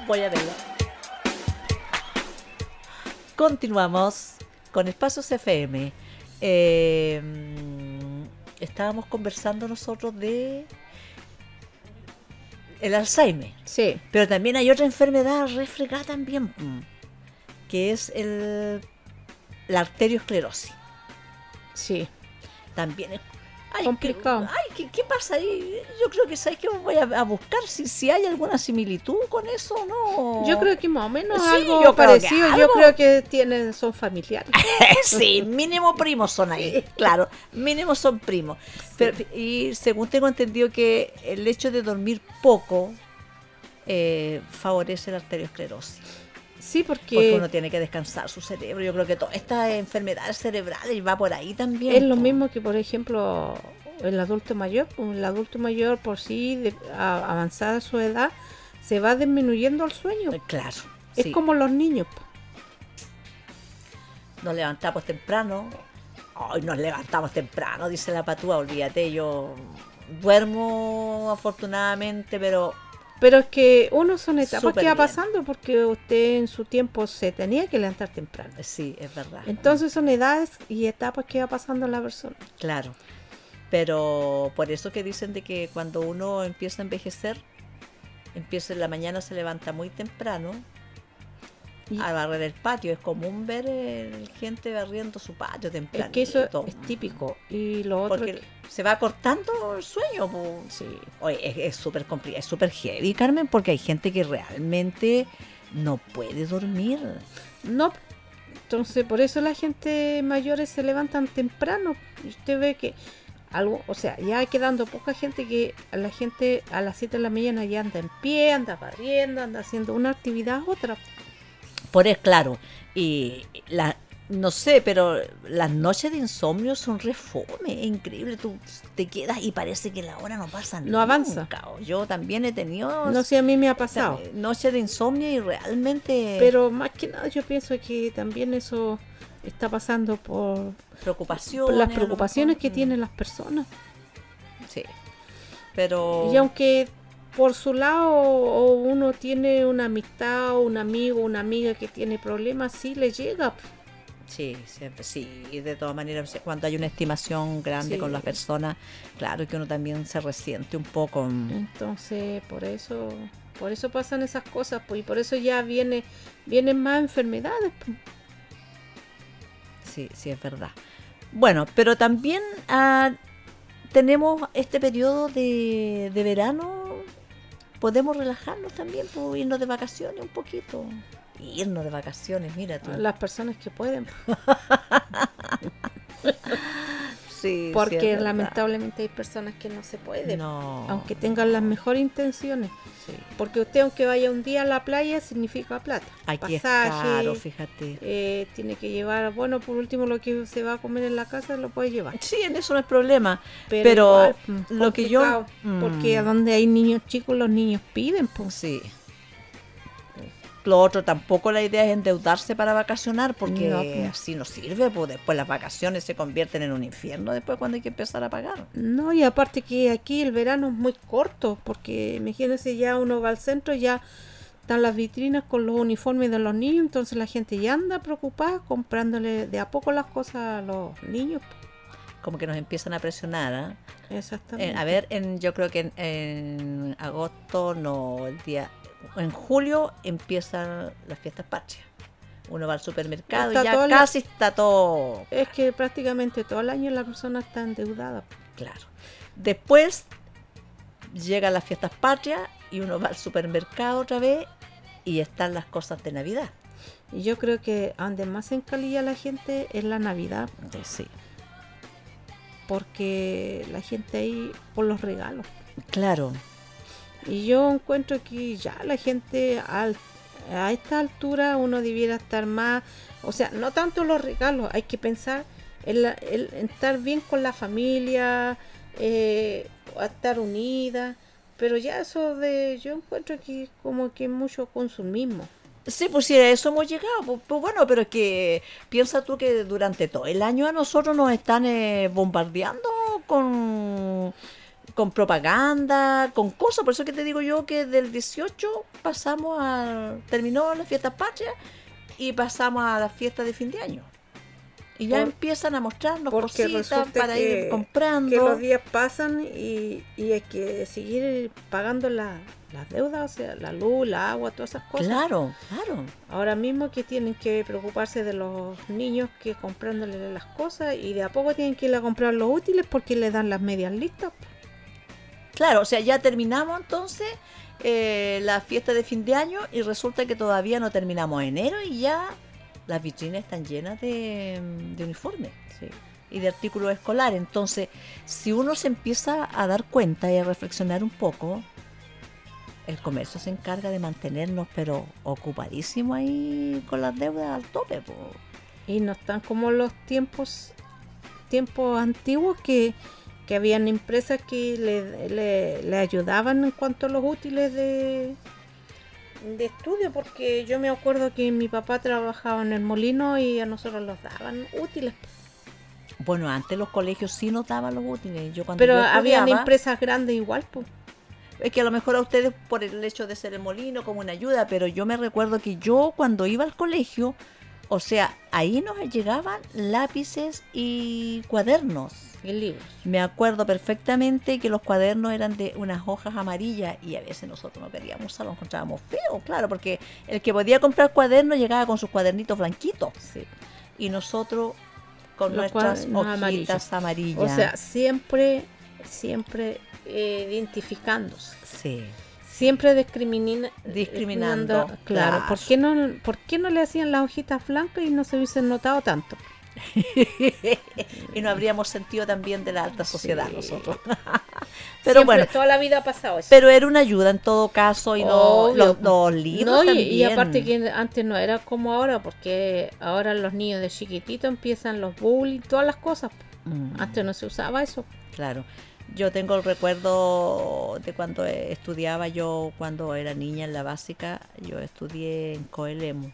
Voy a verlo. Continuamos con Espacios F M. Eh, estábamos conversando nosotros de el Alzheimer. Sí. Pero también hay otra enfermedad refregada también, que es el, la arteriosclerosis. Sí. También es ay, complicado. Que, ay, ¿qué, ¿qué pasa ahí? Yo creo que sabes que voy a, a buscar si, si hay alguna similitud con eso o no. Yo creo que más o menos Sí, algo yo creo que parecido. algo. Yo creo que tienen, son familiares. Sí, mínimo primos son ahí, claro, mínimo son primos. Pero, y según tengo entendido que el hecho de dormir poco eh, favorece la arteriosclerosis. Sí, porque, Porque uno tiene que descansar su cerebro. Yo creo que todas estas enfermedades cerebrales va por ahí también. es lo po. mismo que, por ejemplo, el adulto mayor. El adulto mayor, por sí, de, a, avanzada su edad, se va disminuyendo el sueño. Claro. Es sí. como los niños. Po. Nos levantamos temprano. Hoy nos levantamos temprano, dice la patúa. Olvídate, yo duermo afortunadamente, pero Pero es que uno son etapas Súper que va bien. pasando porque usted en su tiempo se tenía que levantar temprano. sí, es verdad. Entonces son edades y etapas que va pasando la persona. Claro. Pero por eso que dicen de que cuando uno empieza a envejecer, empieza en la mañana, se levanta muy temprano Y- a barrer el patio. Es común ver eh, gente barriendo su patio temprano. Es que eso es típico. Y lo otro Porque es que- se va cortando el sueño. Po. sí. Oye, es- es súper complicado, es súper heavy, Carmen, porque hay gente que realmente no puede dormir. No, entonces por eso la gente mayores se levantan temprano. Y usted ve que algo, o sea, ya quedando poca gente que a la gente a las siete de la mañana ya anda en pie, anda barriendo, anda haciendo una actividad u otra. Por eso, claro, y la, no sé, pero las noches de insomnio son re fome, es increíble, tú te quedas y parece que la hora no pasa No avanza. nunca. Yo también he tenido No sé, a mí me ha pasado. noches de insomnio y realmente Pero más que nada yo pienso que también eso está pasando por, preocupaciones. por a las lo preocupaciones mejor. que Mm, tienen las personas. Sí, pero... Y aunque por su lado o uno tiene una amistad o un amigo, una amiga que tiene problemas, sí le llega. Sí, siempre, sí, y de todas maneras, cuando hay una estimación grande Sí. con las personas, claro que uno también se resiente un poco. mm, Entonces, por eso, por eso pasan esas cosas, pues, y por eso ya viene, vienen más enfermedades. Pues. Sí, sí, es verdad. Bueno, pero también ah, tenemos este periodo de, de verano, podemos relajarnos también, pues, irnos de vacaciones un poquito. Irnos de vacaciones, mira tú. Las personas que pueden, Sí, porque sí, es verdad. lamentablemente hay personas que no se pueden, No. aunque tengan las mejores intenciones. Sí. Porque usted, aunque vaya un día a la playa, significa plata. Aquí Pasaje, es caro, fíjate. eh, tiene que llevar, bueno, por último, lo que se va a comer en la casa lo puede llevar. Sí, en eso no es problema. Pero, Pero igual, mm, lo que yo- complicado, mm. porque a donde hay niños chicos, los niños piden, pues. Sí. Lo otro, tampoco la idea es endeudarse para vacacionar, porque No, pues. así no sirve, pues después las vacaciones se convierten en un infierno después cuando hay que empezar a pagar. No, y aparte que aquí el verano es muy corto, porque imagínense, ya uno va al centro, ya están las vitrinas con los uniformes de los niños, entonces la gente ya anda preocupada comprándole de a poco las cosas a los niños. Como que nos empiezan a presionar, ¿ah? Exactamente. Eh, a ver, en, yo creo que en, en agosto, no, el día, en julio empiezan las fiestas patrias. Uno va al supermercado Está y ya todo la- casi está todo. Es que prácticamente todo el año la persona está endeudada. Claro. Después llegan las fiestas patrias y uno va al supermercado otra vez y están las cosas de Navidad. Y yo creo que donde más se encalilla la gente es la Navidad, Eh, Sí. porque la gente ahí por los regalos. Claro. Y yo encuentro que ya la gente al- a esta altura uno debiera estar más, o sea, no tanto los regalos, hay que pensar en, la- en- en estar bien con la familia, eh, a estar unida, pero ya eso de, yo encuentro que como que mucho consumismo. Sí, pues sí, a eso hemos llegado. Pues, pues bueno, pero es que piensa tú que durante todo el año a nosotros nos están eh, bombardeando con con propaganda, con cosas. Por eso que te digo yo que del dieciocho pasamos a... terminó la fiesta patria y pasamos a la fiesta de fin de año. Y ya Por, empiezan a mostrarnos porque cositas para que, ir comprando. que los días pasan y, y hay que seguir pagando la, las deudas, o sea, la luz, la agua, todas esas cosas. Claro, claro. Ahora mismo que tienen que preocuparse de los niños que comprándoles las cosas y de a poco tienen que ir a comprar los útiles porque les dan las medias listas. Claro, o sea, ya terminamos entonces eh, la fiesta de fin de año y resulta que todavía no terminamos enero y ya las vitrinas están llenas de, de uniformes, sí, y de artículos escolares. Entonces, si uno se empieza a dar cuenta y a reflexionar un poco, el comercio se encarga de mantenernos, pero ocupadísimo ahí con las deudas al tope, po. Y no están como los tiempos tiempos antiguos que, que habían empresas que le, le, le ayudaban en cuanto a los útiles de... de estudio, porque yo me acuerdo que mi papá trabajaba en el molino y a nosotros los daban útiles. Bueno, antes los colegios sí nos daban los útiles. Yo cuando Pero yo habían estudiaba, empresas grandes igual, pues. Es que a lo mejor a ustedes por el hecho de ser el molino como una ayuda, pero yo me recuerdo que yo cuando iba al colegio, o sea, ahí nos llegaban lápices y cuadernos. Y libros. Me acuerdo perfectamente que los cuadernos eran de unas hojas amarillas y a veces nosotros no queríamos usarlos, los encontrábamos feos, claro, porque el que podía comprar cuadernos llegaba con sus cuadernitos blanquitos. Sí. Y nosotros con Los nuestras cuadernos hojitas amarillas. O sea, siempre, siempre eh, identificándose. Sí. Siempre discrimina, Discriminando, claro. claro. ¿Por qué no, por qué no le hacían las hojitas blancas y no se hubiesen notado tanto? Y no habríamos sentido también de la alta sociedad, Sí. nosotros. Pero Siempre, bueno, toda la vida ha pasado eso. pero era una ayuda en todo caso y no Obvio. los, los libros No, y, también. y aparte que antes no era como ahora, porque ahora los niños de chiquitito empiezan los bullying, todas las cosas. Mm, Antes no se usaba eso. claro. Yo tengo el recuerdo de cuando estudiaba yo, cuando era niña en la básica, yo estudié en Coelemu.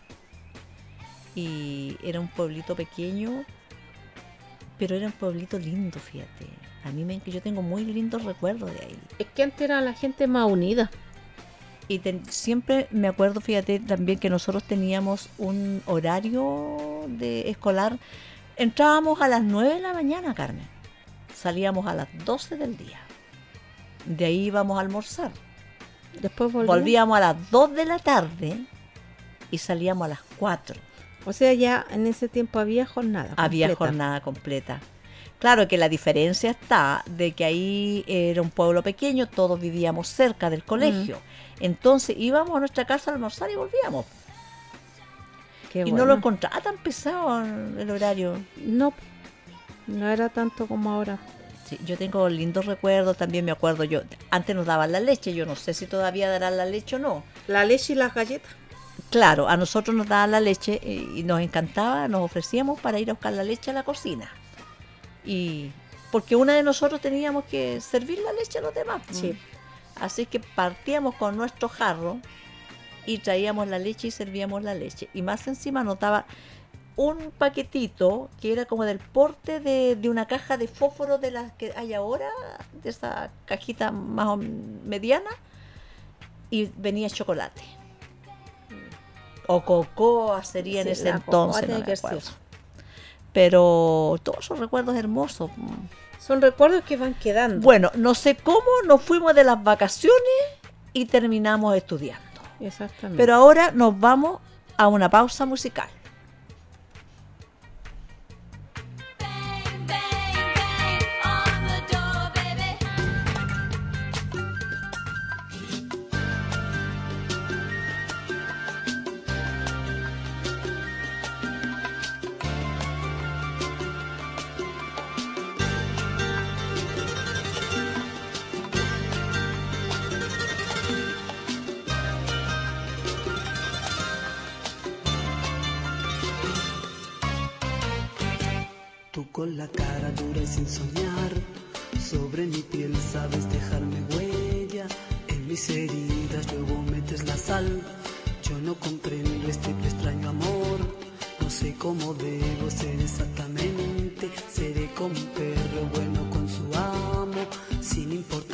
Y era un pueblito pequeño, pero era un pueblito lindo, fíjate. A mí me, yo tengo muy lindos recuerdos de ahí. Es que antes era la gente más unida. Y ten- siempre me acuerdo, fíjate, también que nosotros teníamos un horario de escolar. Entrábamos a las nueve de la mañana, Carmen. Salíamos a las doce del día. De ahí íbamos a almorzar. Después volvían. Volvíamos a las dos de la tarde y salíamos a las cuatro. O sea, ya en ese tiempo había jornada. Había completa. jornada completa. Claro que la diferencia está de que ahí era un pueblo pequeño, todos vivíamos cerca del colegio. Entonces íbamos a nuestra casa a almorzar y volvíamos. Qué y bueno. no lo encontraba tan pesado el horario. No, no era tanto como ahora. Sí, yo tengo lindos recuerdos, también me acuerdo yo. Antes nos daban la leche, yo no sé si todavía darán la leche o no. La leche y las galletas. Claro, a nosotros nos daban la leche y y nos encantaba, nos ofrecíamos para ir a buscar la leche a la cocina. Y porque una de nosotros teníamos que servir la leche a los demás. Sí. Así que partíamos con nuestro jarro y traíamos la leche y servíamos la leche. Y más encima nos daba un paquetito que era como del porte de, de una caja de fósforo de las que hay ahora, de esa cajita más o menos mediana, y venía chocolate. O cocoa sería en Sí, ese la entonces, cocoa no tiene me que ser. acuerdo. Pero todos esos recuerdos hermosos. Son recuerdos que van quedando. Bueno, no sé cómo nos fuimos de las vacaciones y terminamos estudiando. Exactamente. Pero ahora nos vamos a una pausa musical. Bang, bang, bang on the door, baby. Tú con la cara dura y sin soñar, sobre mi piel sabes dejarme huella, en mis heridas luego metes la sal, yo no comprendo este tu extraño amor, no sé cómo debo ser exactamente, seré como un perro bueno con su amo, sin importar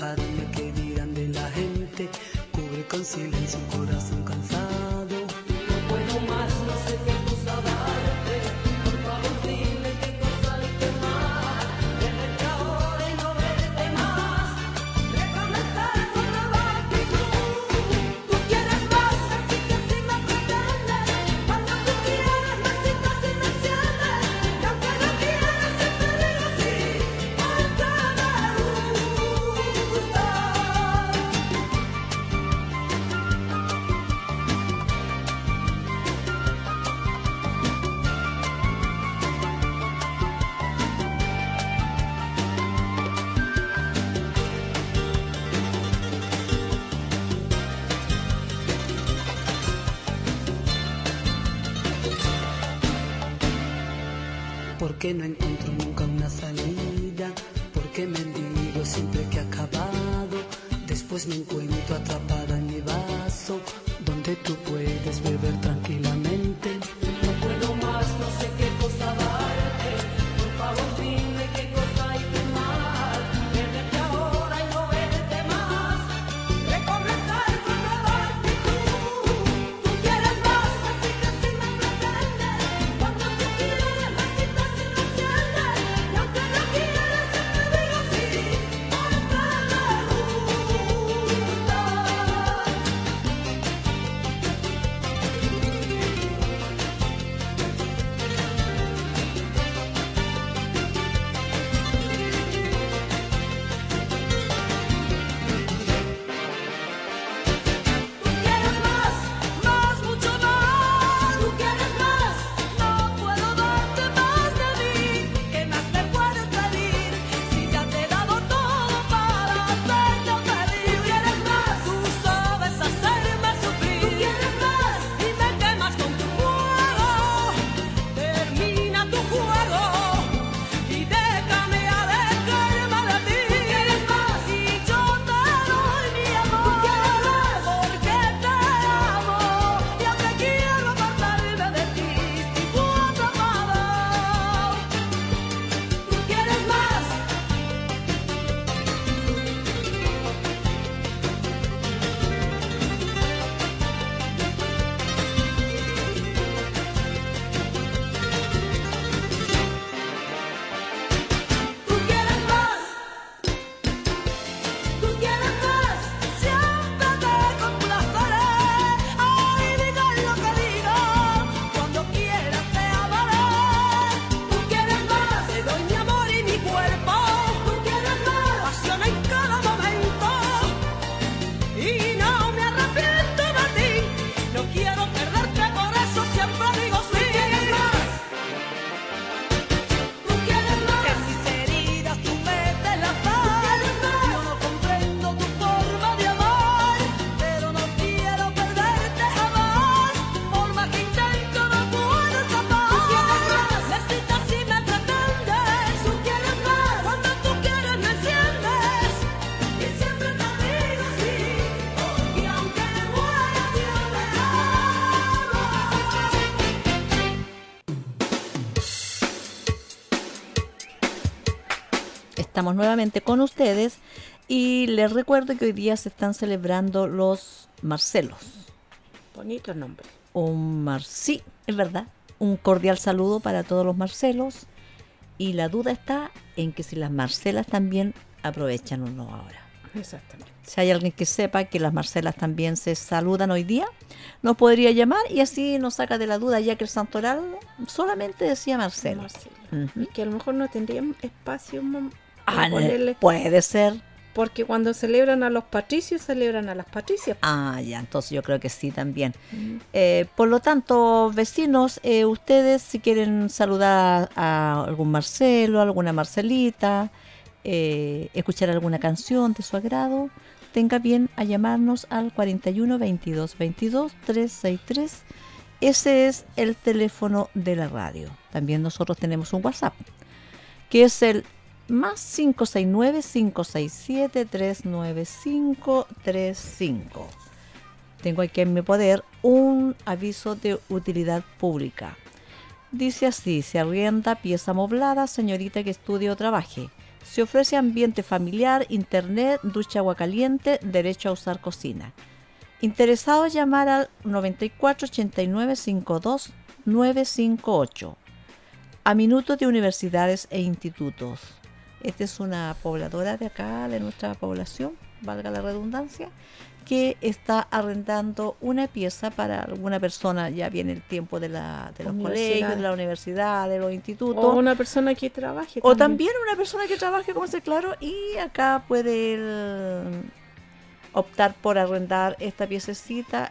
porque no encuentro nunca una salida, porque mendigo siempre que he acabado, después me encuentro atrapada en mi vaso, donde tú puedes beber tranquilamente. No puedo más, no sé qué cosa darte, por favor dime qué cosa hice mal, perderte ahora y no verte más, reconectar con nueva actitud. Tú quieres más, así que si me pretendes, cuando tú quieres me quitas y no enciendes, y aunque no quieres siempre digo sí, porque me gusta. Tú quieres más, más, mucho más. Tú quieres más, no puedo darte más de mí. ¿Qué más me puedes pedir? Si ya te he dado todo para hacerte feliz. Tú quieres más, tú sabes hacerme sufrir. Tú quieres más y me quemas con tu fuego. Termina tu juego y déjame alejarme de ti. Tú quieres más y yo te doy mi amor. Tú quieres más porque te amo y aunque quiero apartarme de ti, sigo atrapada. Tú quieres más. Tú quieres más, tú quieres más, siempre te complaceré. Ay, diga lo que diga, cuando quieras te amaré. Tú quieres más, te doy mi amor y mi cuerpo. Tú quieres más, pasión en cada momento. Y no me arrepiento de ti, no quiero perderte, por eso siempre digo sí. Tú quieres más. Tú quieres más. En mis heridas tú metes la sal. Yo no comprendo tu forma de amar, pero no quiero perderte jamás. Por más que intento no puedo escapar. Tú quieres más. Me citas y me pretendes. Tú quieres más. Cuando tú quieres me enciendes. Y siempre te digo sí, porque aunque me muera yo te amo. Estamos nuevamente con ustedes y les recuerdo que hoy día se están celebrando los Marcelos. Bonito nombre. Un mar... Sí, es verdad. Un cordial saludo para todos los Marcelos. Y la duda está en que si las Marcelas también aprovechan o no ahora. Exactamente. Si hay alguien que sepa que las Marcelas también se saludan hoy día, nos podría llamar y así nos saca de la duda, ya que el santoral solamente decía Marcelo. Marcelo. Ujú. Y que a lo mejor no tendrían espacio mam, Ah, para ponerle, puede ser. porque cuando celebran a los patricios, celebran a las patricias. Ah, ya, entonces yo creo que sí también. Mm. Eh, por lo tanto, vecinos, eh, ustedes si quieren saludar a algún Marcelo, alguna Marcelita, eh, escuchar alguna canción de su agrado, tenga bien a llamarnos al cuarenta y uno, veintidós, veintidós, trescientos sesenta y tres. Ese es el teléfono de la radio. También nosotros tenemos un WhatsApp, que es el más cinco seis nueve, cinco seis siete, tres nueve cinco tres cinco. Tengo aquí en mi poder un aviso de utilidad pública. Dice así: se arrienda pieza amoblada, señorita que estudie o trabaje. Se ofrece ambiente familiar, internet, ducha, agua caliente, derecho a usar cocina. Interesado, llamar al noventa y cuatro, ochenta y nueve, cincuenta y dos, novecientos cincuenta y ocho. A minutos de universidades e institutos. Esta es una pobladora de acá, de nuestra población, valga la redundancia, que está arrendando una pieza para alguna persona. Ya viene el tiempo de, la, de los Universidad. colegios, de la universidad, de los institutos. O una persona que trabaje. O también una persona que trabaje, como se claro, y acá puede él optar por arrendar esta piececita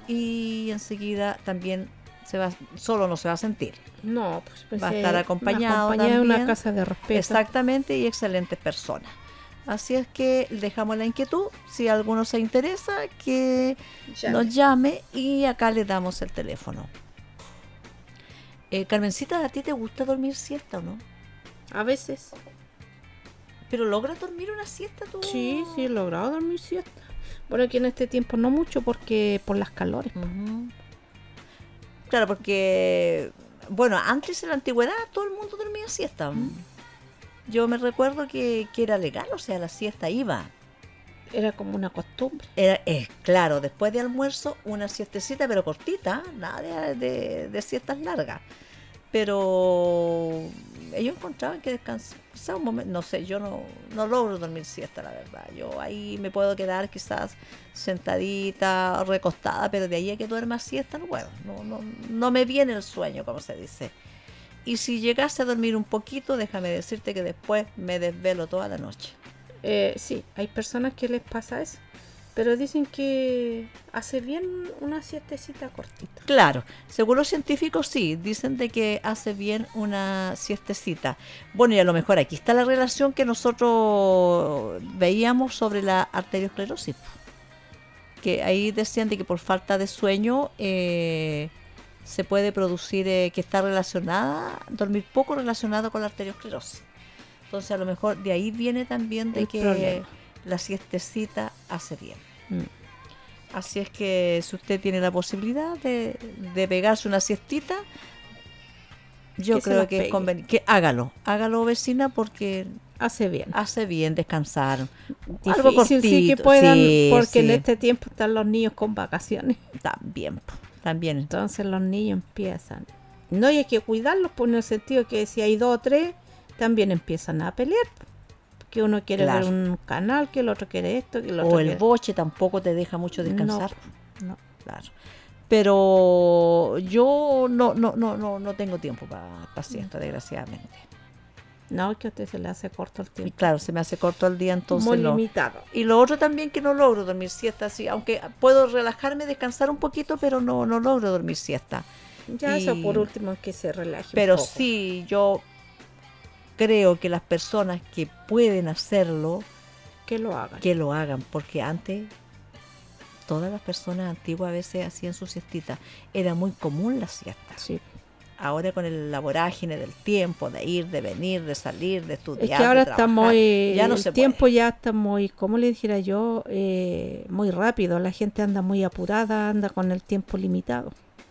y enseguida también se va, solo no se va a sentir. No, pues, pues Va a eh, estar acompañado acompañado de una también. casa de respeto. Exactamente, y excelentes personas. Así es que dejamos la inquietud. Si alguno se interesa, que Llame. nos llame y acá le damos el teléfono. Eh, Carmencita, ¿a ti te gusta dormir siesta o no? A veces. ¿Pero logras dormir una siesta tú? Sí, sí, he logrado dormir siesta. Bueno, aquí en este tiempo no mucho porque por las calores. Ujú. Claro, porque, bueno, antes en la antigüedad todo el mundo dormía siesta. Yo me recuerdo que, que era legal, o sea, la siesta iba. Era como una costumbre. Era, eh, claro, después de almuerzo, una siestecita, pero cortita, nada de, de- de siestas largas. Pero ellos encontraban que descansar un momento, no sé, yo no, no logro dormir siesta, la verdad. Yo ahí me puedo quedar quizás sentadita, recostada, pero de ahí a que duerma siesta no puedo. No, no, no me viene el sueño, como se dice. Y si llegase a dormir un poquito, déjame decirte que después me desvelo toda la noche. Eh, sí, hay personas que les pasa eso. Pero dicen que hace bien una siestecita cortita. Claro, según los científicos sí, dicen de que hace bien una siestecita. Bueno, y a lo mejor aquí está la relación que nosotros veíamos sobre la arteriosclerosis. Que ahí decían de que por falta de sueño eh, se puede producir, eh, que está relacionada, dormir poco relacionado con la arteriosclerosis. Entonces a lo mejor de ahí viene también de El que problema. la siestecita hace bien. Mm. Así es que si usted tiene la posibilidad de, de pegarse una siestita, yo Que se creo las que es pegue. conveniente. Que hágalo, hágalo vecina porque Hace bien. hace bien descansar. Difícil, sí, que puedan, sí, porque en sí, este tiempo están los niños con vacaciones. También, po, también. Entonces los niños empiezan. No, y hay que cuidarlos, por en el sentido que si hay dos o tres, también empiezan a pelear. Que uno quiere Claro. ver un canal, que el otro quiere esto, que el otro O el quiere... boche tampoco te deja mucho descansar. No, no. Claro. Pero yo no no no no, no tengo tiempo para siesta, desgraciadamente. No, que a usted se le hace corto el Y tiempo. claro, se me hace corto el día, entonces Muy no. limitado. Y lo otro también que no logro dormir siesta, sí, aunque puedo relajarme, descansar un poquito, pero no, no logro dormir siesta. Ya Y- eso por último que se relaje Pero un poco. sí, yo creo que las personas que pueden hacerlo, Que lo hagan. que lo hagan, porque antes todas las personas antiguas a veces hacían su siestita. Era muy común la siesta. Sí. Ahora con el, la vorágine del tiempo, de ir, de venir, de salir, de estudiar, Es que ahora de está trabajar, muy... ya no el se tiempo puede. ya está muy, como le dijera yo, eh, muy rápido. La gente anda muy apurada, anda con el tiempo limitado.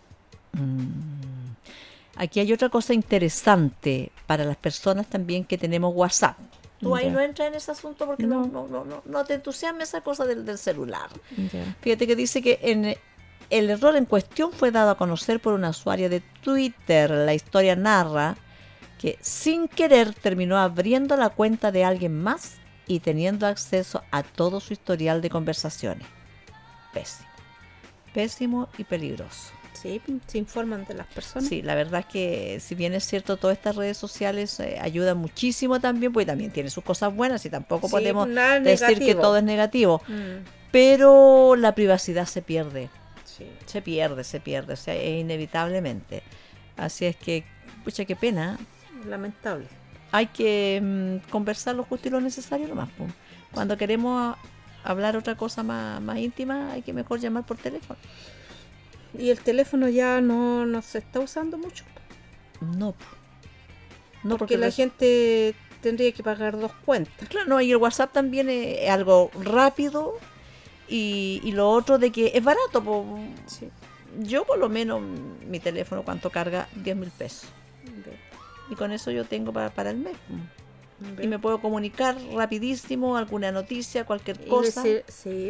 Mm. Aquí hay otra cosa interesante para las personas también que tenemos WhatsApp. Tú ahí Ya. no entras en ese asunto porque no, No. no, no, no, no te entusiasma esa cosa del, del celular. Ya. Fíjate que dice que en, el error en cuestión fue dado a conocer por una usuaria de Twitter. La historia narra que sin querer terminó abriendo la cuenta de alguien más y teniendo acceso a todo su historial de conversaciones. Pésimo. Pésimo y peligroso. Sí, se informan de las personas. Sí, la verdad es que si bien es cierto, todas estas redes sociales eh, ayudan muchísimo también, pues también tiene sus cosas buenas y tampoco Sí, podemos nada decir que negativo. todo es negativo. Mm, Pero la privacidad se pierde, sí. se pierde, se pierde, o sea, e inevitablemente. Así es que, pucha, qué pena. Lamentable. Hay que mm, conversar lo justo y lo necesario nomás. Pues. Cuando queremos hablar otra cosa más, más íntima, hay que mejor llamar por teléfono. Y el teléfono ya no, no se está usando mucho. No, po. no porque la res- gente tendría que pagar dos cuentas. Claro, no, y el WhatsApp también es, es algo rápido y, y lo otro de que es barato. Po. Sí. Yo por lo menos mi teléfono cuánto carga diez mil pesos y con eso yo tengo para, para el mes. Po. Y me puedo comunicar rapidísimo alguna noticia, cualquier Y cosa. decir- sí,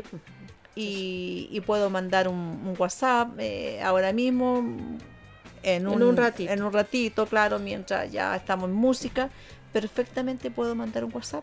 y, y puedo mandar un, un WhatsApp eh, ahora mismo en un, En un ratito. en un ratito, claro, mientras ya estamos en música, perfectamente puedo mandar un WhatsApp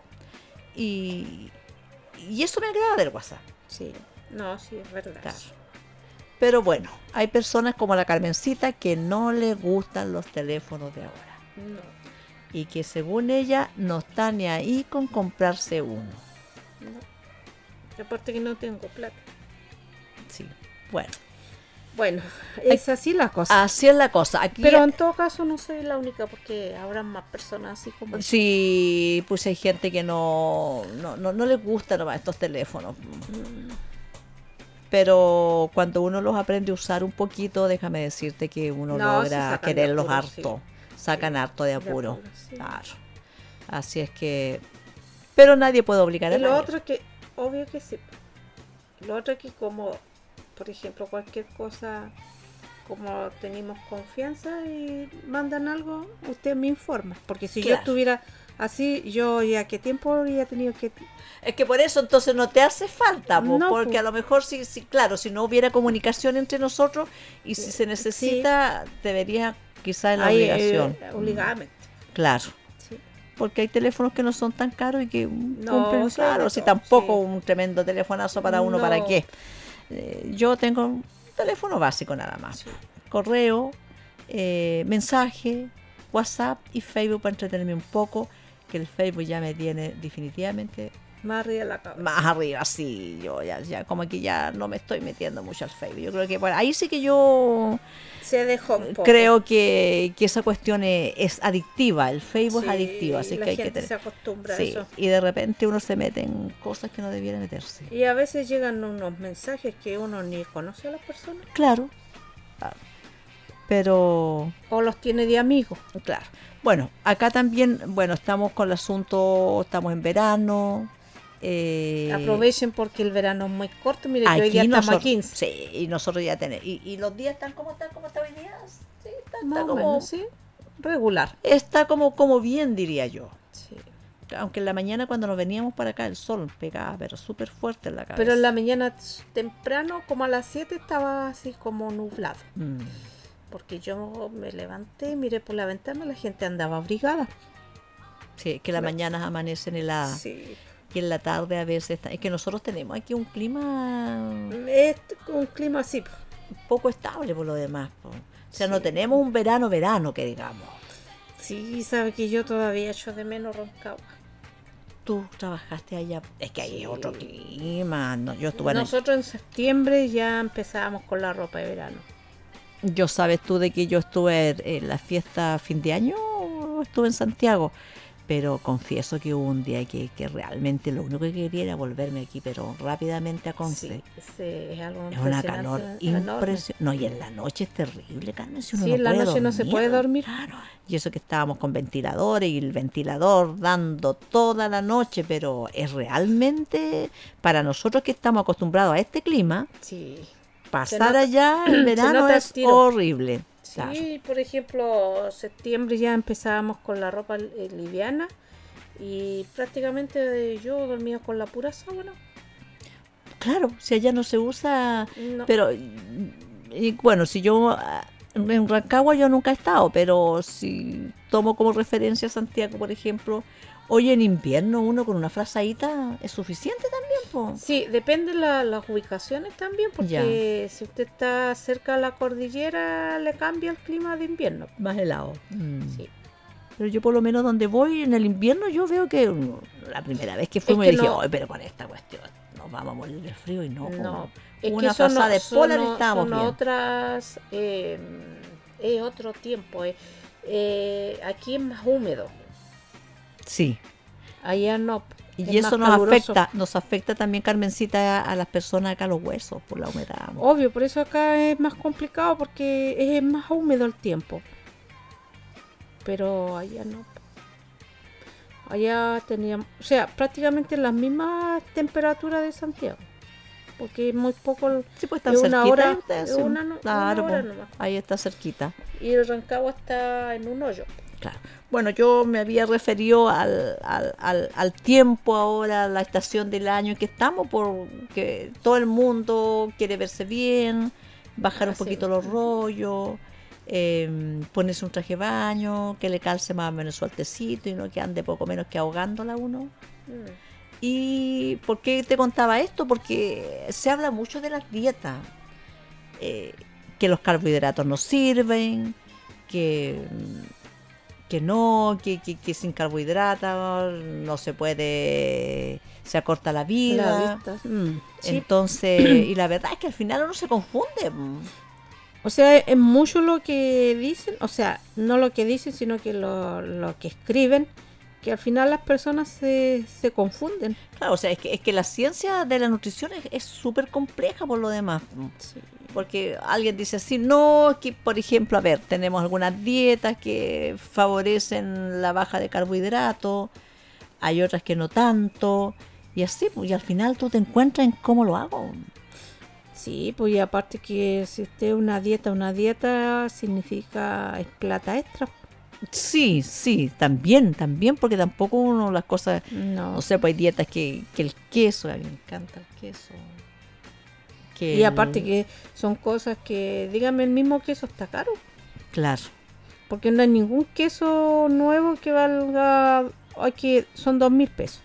y, y eso me agrada del WhatsApp. sí. No, sí, es verdad. Claro. Pero bueno, hay personas como la Carmencita que no le gustan los teléfonos de ahora No. y que según ella no está ni ahí con comprarse uno. Aparte que no tengo plata. Sí, bueno, Bueno, es así la cosa. así es la cosa. Aquí Pero en todo caso no soy la única porque habrá más personas así como... sí, pues hay gente que no, no, no, no les gustan nomás estos teléfonos. pero cuando uno los aprende a usar un poquito, déjame decirte que uno No, sí logra sacan de quererlos apuro, harto. sí. Sacan Sí, harto de de apuro. apuro, sí. Claro. Así es que... Pero nadie puede obligar a Y lo nadie. otro que, obvio que sí. Lo otro que como, por ejemplo, cualquier cosa, como tenemos confianza y mandan algo, usted me informa. Porque si Claro. yo estuviera así, yo ya qué tiempo habría tenido que... Es que por eso entonces no te hace falta, po, No, porque po. a lo mejor sí, sí, claro, si no hubiera comunicación entre nosotros y si se necesita, debería quizás la Ahí, obligación. eh, obligadamente. Claro, Sí. porque hay teléfonos que no son tan caros y que mm, No, cumplen, sí, hay claro, de si todo, tampoco sí. un tremendo telefonazo para uno, ¿para No. qué? Eh, yo tengo un teléfono básico nada más. Sí. Correo, eh, mensaje, WhatsApp y Facebook para entretenerme un poco, que el Facebook ya me tiene definitivamente Más arriba de la cabeza. más arriba, sí, yo ya, ya como que ya no me estoy metiendo mucho al Facebook. Yo creo que, bueno, ahí sí que yo Se dejó un poco. creo que, que esa cuestión es, es adictiva, el Facebook Sí, es adictivo, así la que hay que gente tener... se acostumbra Sí, a eso. y de repente uno se mete en cosas que no debiera meterse. Y a veces llegan unos mensajes que uno ni conoce a las personas. Claro, claro. Pero, O los tiene de amigos. claro. Bueno, acá también, bueno, estamos con el asunto, estamos en verano. Eh, Aprovechen porque el verano es muy corto. Mire, que hoy aquí día estamos a nosotros, quince. sí, y nosotros ya tenemos. Y, y los días están como están, como está hoy día. Sí, está, está Más o como, menos, sí. Regular. está como, como bien, diría yo. Sí. Aunque en la mañana cuando nos veníamos para acá el sol pegaba, pero súper fuerte en la cabeza. Pero en la mañana t- temprano, como a las siete, estaba así como nublado. Mm. Porque yo me levanté y miré por la ventana, la gente andaba abrigada. Sí, que las Claro. mañanas amanecen heladas. Sí. Y en la tarde a veces está- es que nosotros tenemos aquí un clima Es un clima así. po. poco estable por lo demás, po. O sea, no Sí. tenemos un verano verano que digamos. Sí, sabe que yo todavía echo de menos Rancagua. Tú trabajaste allá, es que ahí Sí. es otro clima. No, yo estuve en el- Nosotros en septiembre ya empezábamos con la ropa de verano. yo sabes tú de que yo estuve en- en la fiesta fin de año, estuve en Santiago, pero confieso que hubo un día que, que realmente lo único que quería era volverme aquí, pero rápidamente a Conce. Sí, ese es algo Es una impresionante, calor enorme. impresionante. No, y en la noche es terrible, Carmen. Si uno Sí, no en la puede noche no se puede dormir. Claro. Y eso que estábamos con ventiladores y el ventilador dando toda la noche, pero es realmente, para nosotros que estamos acostumbrados a este clima, Sí. pasar nota- allá en verano nota el es tiro. horrible. Sí, Claro. por ejemplo, septiembre ya empezábamos con la ropa eh, liviana y prácticamente eh, yo dormía con la pura sábana. Claro, si allá no se usa, No. pero y bueno, si yo ah, en Rancagua yo nunca he estado, pero si tomo como referencia Santiago, por ejemplo, hoy en invierno uno con una frazadita es suficiente también, po. Sí, depende la, las ubicaciones también, porque si usted está cerca de la cordillera le cambia el clima de invierno. Más helado. Sí. Pero yo por lo menos donde voy en el invierno yo veo que mm, la primera vez que fuimos que dije, no- "Ay, pero con esta cuestión nos vamos a morir de frío", y no, po. No, es una que son, frazada de son- polar son estábamos bien. otras, eh, es otro tiempo. eh. Eh, aquí es más húmedo, Sí. allá no. es Y eso más nos caluroso. afecta, nos afecta también, Carmencita, a las personas acá los huesos por la humedad. Obvio, por eso acá es más complicado porque es más húmedo el tiempo. Pero allá no. Allá teníamos, o sea, prácticamente las mismas temperaturas de Santiago. Porque es muy poco. el- Sí, pues están es una cerquita hora, de ustedes, es sí. una no- Claro, una hora pues, nomás. ahí está cerquita. Y el Rancagua está en un hoyo. Claro. Bueno, yo me había referido al, al, al, al tiempo ahora, la estación del año en que estamos, porque todo el mundo quiere verse bien, bajar un Así poquito los rollos, eh, ponerse un traje de baño, que le calce más o menos sueltecito y no que ande poco menos que ahogándola uno. Mm. ¿Y por qué te contaba esto? Porque se habla mucho de las dietas, eh, que los carbohidratos no sirven, que, que no, que, que, que sin carbohidratos no se puede, se acorta la vida. La vista. Mm, Sí. Entonces, y la verdad es que al final uno se confunde. mm. O sea, es mucho lo que dicen, o sea, no lo que dicen, sino que lo, lo que escriben, que al final las personas se, se confunden. Claro, o sea, es que, es que la ciencia de la nutrición es- es súper compleja por lo demás. Porque alguien dice así, no, que por ejemplo, a ver, tenemos algunas dietas que favorecen la baja de carbohidratos, hay otras que no tanto, y así, pues, y al final tú te encuentras en cómo lo hago. Sí, pues y aparte que si usted es una dieta, una dieta significa es plata extra. Sí, sí, también, también, porque tampoco uno las cosas, No. no sé, pues hay dietas que, que el queso, a mí me encanta el queso. Que Y el- aparte que son cosas que, dígame, el mismo queso está caro. Claro, Porque no hay ningún queso nuevo que valga, hay que son dos mil pesos.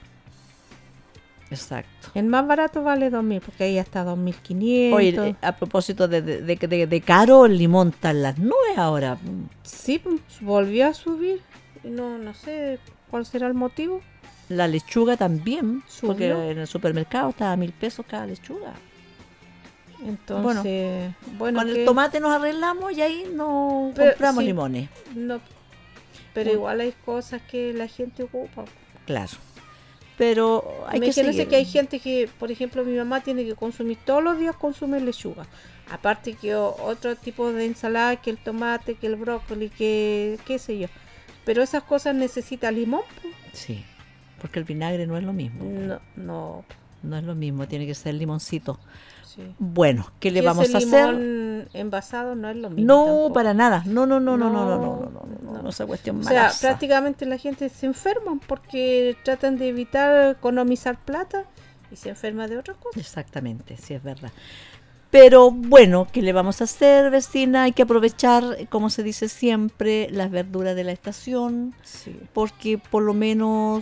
exacto. El más barato vale dos mil, porque ahí hasta dos mil quinientos. Oye, eh, a propósito de, de, de, de- de caro, el limón está en las nubes ahora. Sí, pues, volvió a subir. Y no, no sé cuál será el motivo. La lechuga también, porque Subió. en el supermercado está a mil pesos cada lechuga. Entonces, bueno, Con que- el tomate nos arreglamos y ahí no Pero, compramos sí. limones. no, pero Un- igual hay cosas que la gente ocupa. Claro. Pero hay que Imagínense seguir. que hay gente que, por ejemplo, mi mamá tiene que consumir todos los días, consume lechuga. Aparte que o- otro tipo de ensalada, que el tomate, que el brócoli, que qué sé yo. Pero esas cosas necesita limón. pues. Sí, porque el vinagre no es lo mismo. No, no. No es lo mismo, tiene que ser limoncito. Sí. Bueno, ¿qué le Y vamos ese a hacer? limón envasado no es lo mismo. No, tampoco. para nada. No, no, no, no, no, no, no, No, no, no, no, no, no. esa cuestión O sea, malaza. prácticamente la gente se enferma porque tratan de evitar economizar plata y se enferma de otras cosas. Exactamente, sí es verdad. Pero bueno, ¿qué le vamos a hacer, vecina? Hay que aprovechar, como se dice siempre, las verduras de la estación, Sí. porque por lo menos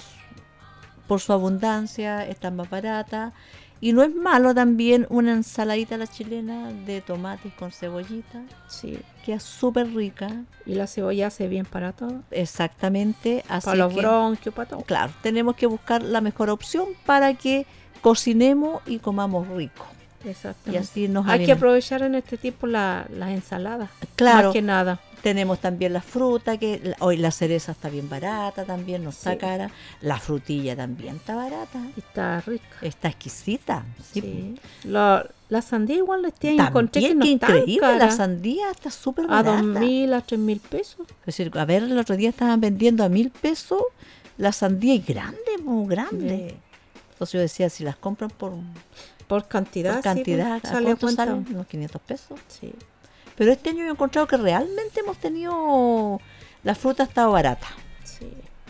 por su abundancia están más baratas. Y no es malo también una ensaladita a la chilena de tomates con cebollita, Sí. queda súper rica. Y la cebolla hace bien para todo. Exactamente, así Para los que, bronquios, para todo. claro, tenemos que buscar la mejor opción para que cocinemos y comamos rico. Y Exactamente. así nos Hay que alimentamos. aprovechar en este tiempo la- las ensaladas. Claro. Más que nada. Tenemos también la fruta, que la- hoy la cereza está bien barata también, no está Sí. cara. La frutilla también está barata. Y está rica. Está exquisita. Sí. Sí. La, la sandía igual la tía También, encontré que no qué está increíble, la cara. sandía está súper A barata. dos mil, a tres mil pesos. Es decir, a ver, el otro día estaban vendiendo a mil pesos la sandía y grande, muy grande. Entonces yo decía, si las compran por, Por cantidad. por cantidad, sí, pues, ¿a sale a cuánto cuenta. salen? Unos quinientos pesos. Sí. Pero este año yo he encontrado que realmente hemos tenido, la fruta ha estado barata. Sí.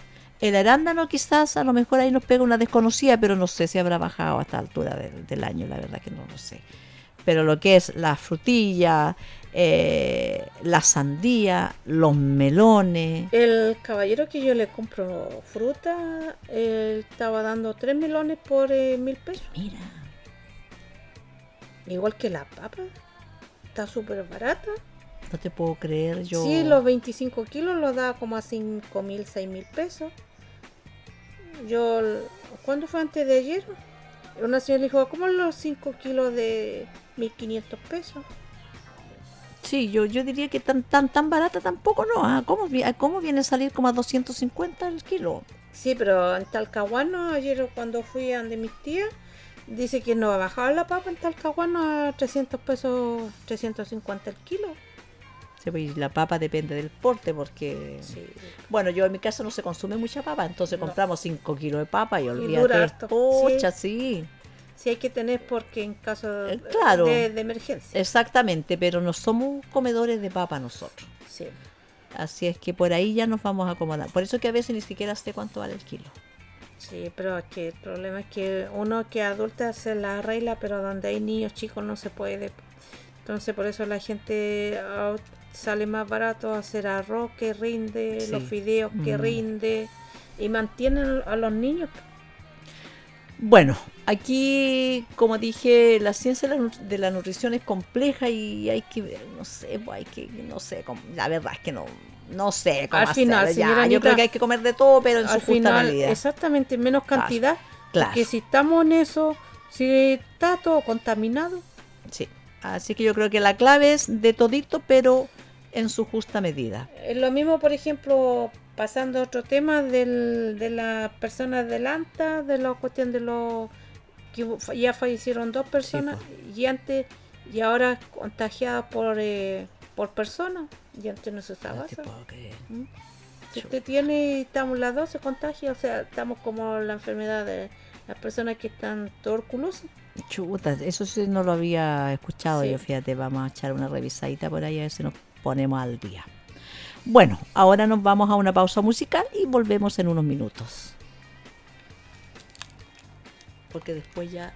El arándano quizás a lo mejor ahí nos pega una desconocida, pero no sé si habrá bajado a esta altura del, del año, la verdad que no lo sé. Pero lo que es la frutilla, eh, la sandía, los melones, El caballero que yo le compro fruta, él estaba dando tres melones por eh, mil pesos. mira, Igual que la papa. Está súper barata. no te puedo creer yo. Sí, los veinticinco kilos los da como a cinco mil, seis mil pesos. Yo, ¿cuándo fue antes de ayer? Una señora le dijo, ¿cómo los cinco kilos de mil quinientos pesos? Sí, yo, yo diría que tan tan tan barata tampoco no. ¿Ah? ¿Cómo, vi- ¿Cómo viene a salir como a doscientos cincuenta el kilo? Sí, pero en Talcahuano, ayer cuando fui a donde mis tías, dice que no ha bajado la papa en Talcahuano a trescientos pesos, trescientos cincuenta el kilo. Sí, pues, la papa depende del porte porque... Sí. Bueno, yo en mi casa no se consume mucha papa, entonces No. compramos cinco kilos de papa y dura olvídate. harto, Pucha, sí. Sí hay que tener porque en caso Eh, claro. de, de emergencia. Exactamente, pero no somos comedores de papa nosotros. Sí. Así es que por ahí ya nos vamos a acomodar. Por eso que a veces ni siquiera sé cuánto vale el kilo. Sí, pero es que el problema es que uno que adulta se la arregla, pero donde hay niños chicos no se puede. Entonces por eso la gente ah, sale más barato hacer arroz que rinde, Sí. los fideos que Mm. rinde y mantienen a los niños. Bueno, aquí, como dije, la ciencia de la, nut- de la nutrición es compleja y hay que ver, no sé, pues hay que, no sé, cómo- la verdad es que no, no sé cómo Al final, hacerlo, ya. señora Yo creo Anita, que hay que comer de todo, pero en su Al justa final, medida. exactamente, menos Claro, cantidad. claro. Porque si estamos en eso, si está todo contaminado, Sí, así que yo creo que la clave es de todito, pero en su justa medida. es lo mismo, por ejemplo, pasando a otro tema del, de las personas del ANTA, de la cuestión de los que hu- ya fallecieron dos personas y antes y ahora contagiadas por eh, por personas y antes no se usaba No te eso. puedo creer. ¿Mm? Si usted tiene, estamos las dos se contagia, o sea, estamos como la enfermedad de las personas que están tuberculosas. Chuta, eso sí no lo había escuchado Sí. yo, fíjate, vamos a echar una revisadita por ahí a ver si nos ponemos al día. Bueno, ahora nos vamos a una pausa musical y volvemos en unos minutos. Porque después ya...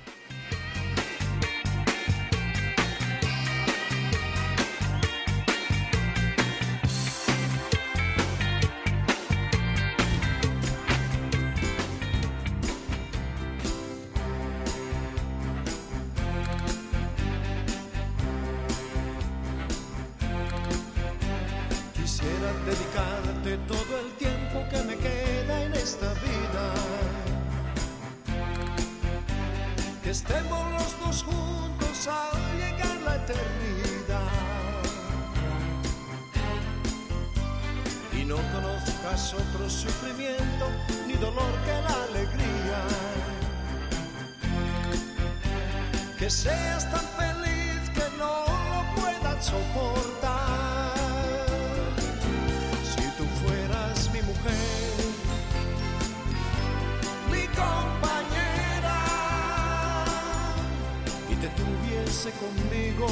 Quisiera dedicarte todo el tiempo que me queda en esta vida. Que estemos los dos juntos al llegar la eternidad. Y no conozcas otro sufrimiento ni dolor que la alegría. Que seas tan feliz que no lo puedas soportar. Si tú fueras mi mujer, mi compañera, y te tuviese conmigo,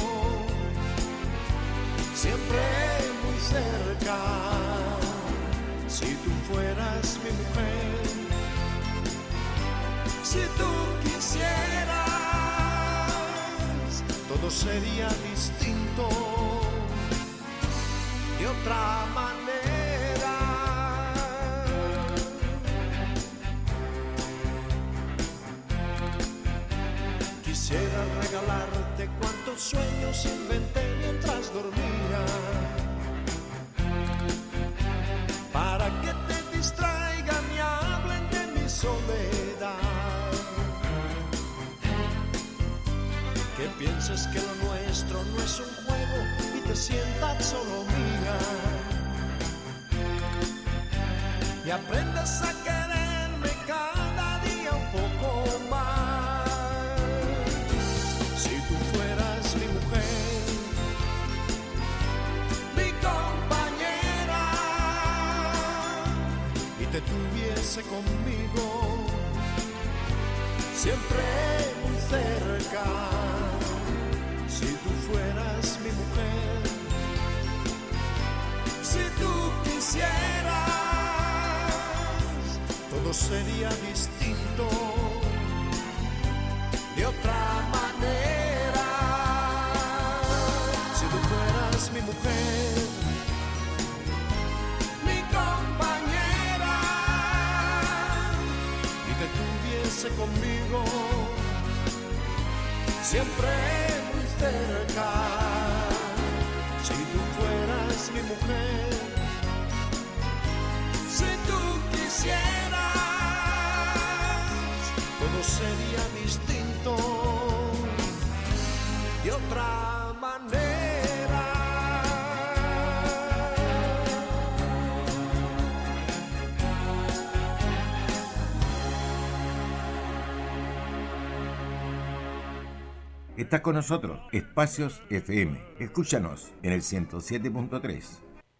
siempre muy cerca. Si tú fueras mi mujer, si tú quisieras, todo sería distinto de otra manera. Quisiera regalarte cuantos sueños inventé mientras dormía, para que te distraigan y hablen de mi soledad. Que pienses que lo nuestro no es un juego y te sientas solo mía. Y aprendas a quererme cada día un poco más. Si tú fueras mi mujer, mi compañera, y te tuviese conmigo, siempre muy cerca. Si tú fueras mi mujer, si tú quisieras, todo sería distinto de otra manera. Si tú fueras mi mujer, mi compañera, y te tuviese conmigo, siempre muy cerca. Si tú fueras mi mujer, si tú quisieras, todo sería distinto de otra manera. Estás con nosotros, Espacios F M. Escúchanos en el ciento siete punto tres.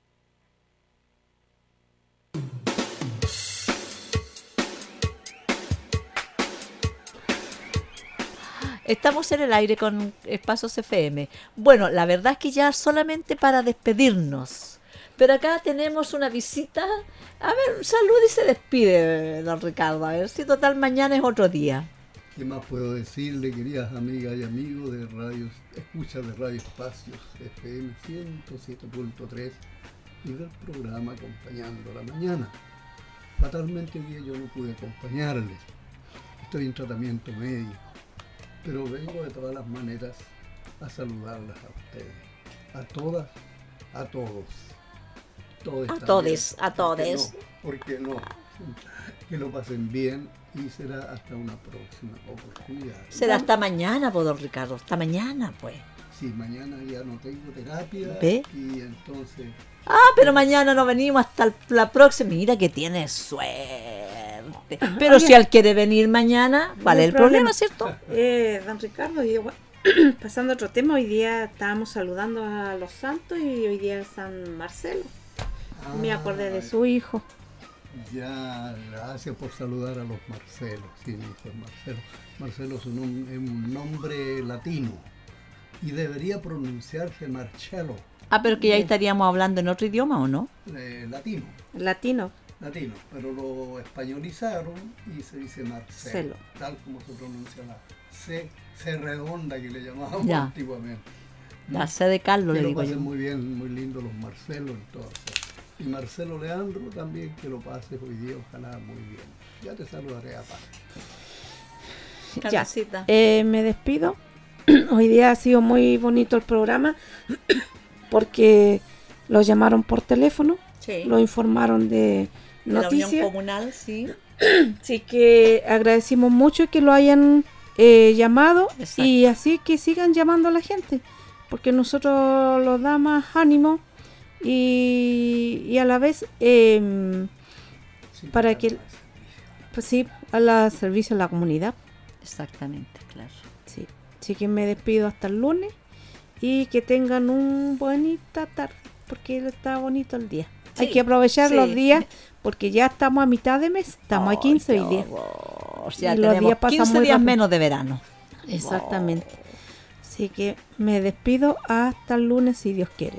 Estamos en el aire con Espacios F M. Bueno, la verdad es que ya solamente para despedirnos. Pero acá tenemos una visita. A ver, salud y se despide, don Ricardo. A ver si total mañana es otro día. ¿Qué más puedo decirle, queridas amigas y amigos de radio, escucha de Radio Espacios F M ciento siete punto tres y del programa Acompañando la Mañana? Fatalmente hoy día yo no pude acompañarles. Estoy en tratamiento médico, pero vengo de todas las maneras a saludarlas a ustedes, a todas, a todos. Todos A también. todes, a ¿Por qué todes. no? ¿Por qué no? Que lo pasen bien y será hasta una próxima oportunidad. Será hasta mañana, pues, don Ricardo, hasta mañana, pues. Sí, mañana ya no tengo terapia. ¿Ve? Y entonces... Ah, pero mañana no venimos hasta el- la próxima. Mira que tiene suerte. Pero Oye. si él quiere venir mañana, ¿cuál No es hay el problema, problema. cierto? Eh, don Ricardo, y igual- pasando a otro tema, hoy día estábamos saludando a los santos y hoy día es San Marcelo. Me acordé de su hijo. Ya, gracias por saludar a los Marcelos. Sí, mi hijo es Marcelo. Marcelo es un, nom- es un nombre latino y debería pronunciarse Marcelo, Ah, pero que ya estaríamos hablando en otro idioma, ¿o no? eh, latino, Latino. latino, pero lo españolizaron y se dice Marcelo, Celo. tal como se pronuncia la C, C redonda que le llamábamos Ya. antiguamente. La C de Carlos, Que le lo digo yo. pasen muy bien, muy lindo los Marcelos entonces. Y Marcelo Leandro también, que lo pases hoy día, ojalá muy bien. Ya te saludaré aparte. Ya. Carmencita. Eh, me despido. Hoy día ha sido muy bonito el programa porque los llamaron por teléfono, Sí. lo informaron de De la Unión noticias. Comunal, sí. Así que agradecimos mucho que lo hayan eh, llamado Exacto. y así que sigan llamando a la gente, porque nosotros los da más ánimo y, y a la vez em, Sí, para para que más. pues sí, a la servicio a la comunidad. Exactamente, claro. Sí. Así que me despido hasta el lunes y que tengan un bonita tarde, porque está bonito el día. Hay Sí, que aprovechar sí. los días porque ya estamos a mitad de mes, estamos a quince Ay, hoy qué día. horror. Ya Y los tenemos días pasan quince muy días rápido. menos de verano. Exactamente. Así que me despido hasta el lunes si Dios quiere.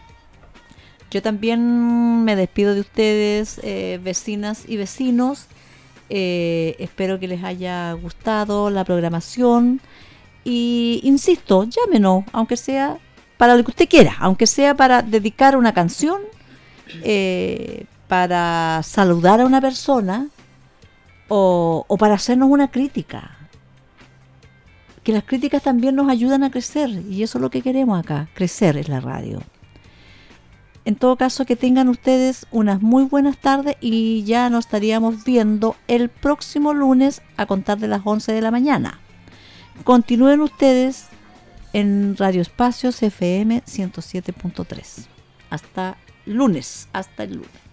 Yo también me despido de ustedes, eh, vecinas y vecinos. Eh, espero que les haya gustado la programación. Y insisto, llámenos, aunque sea para lo que usted quiera, aunque sea para dedicar una canción, eh, para saludar a una persona o, o para hacernos una crítica. Que las críticas también nos ayudan a crecer y eso es lo que queremos acá, crecer en la radio. En todo caso, que tengan ustedes unas muy buenas tardes y ya nos estaríamos viendo el próximo lunes a contar de las once de la mañana. Continúen ustedes en Radio Espacios F M ciento siete punto tres. Hasta lunes, hasta el lunes.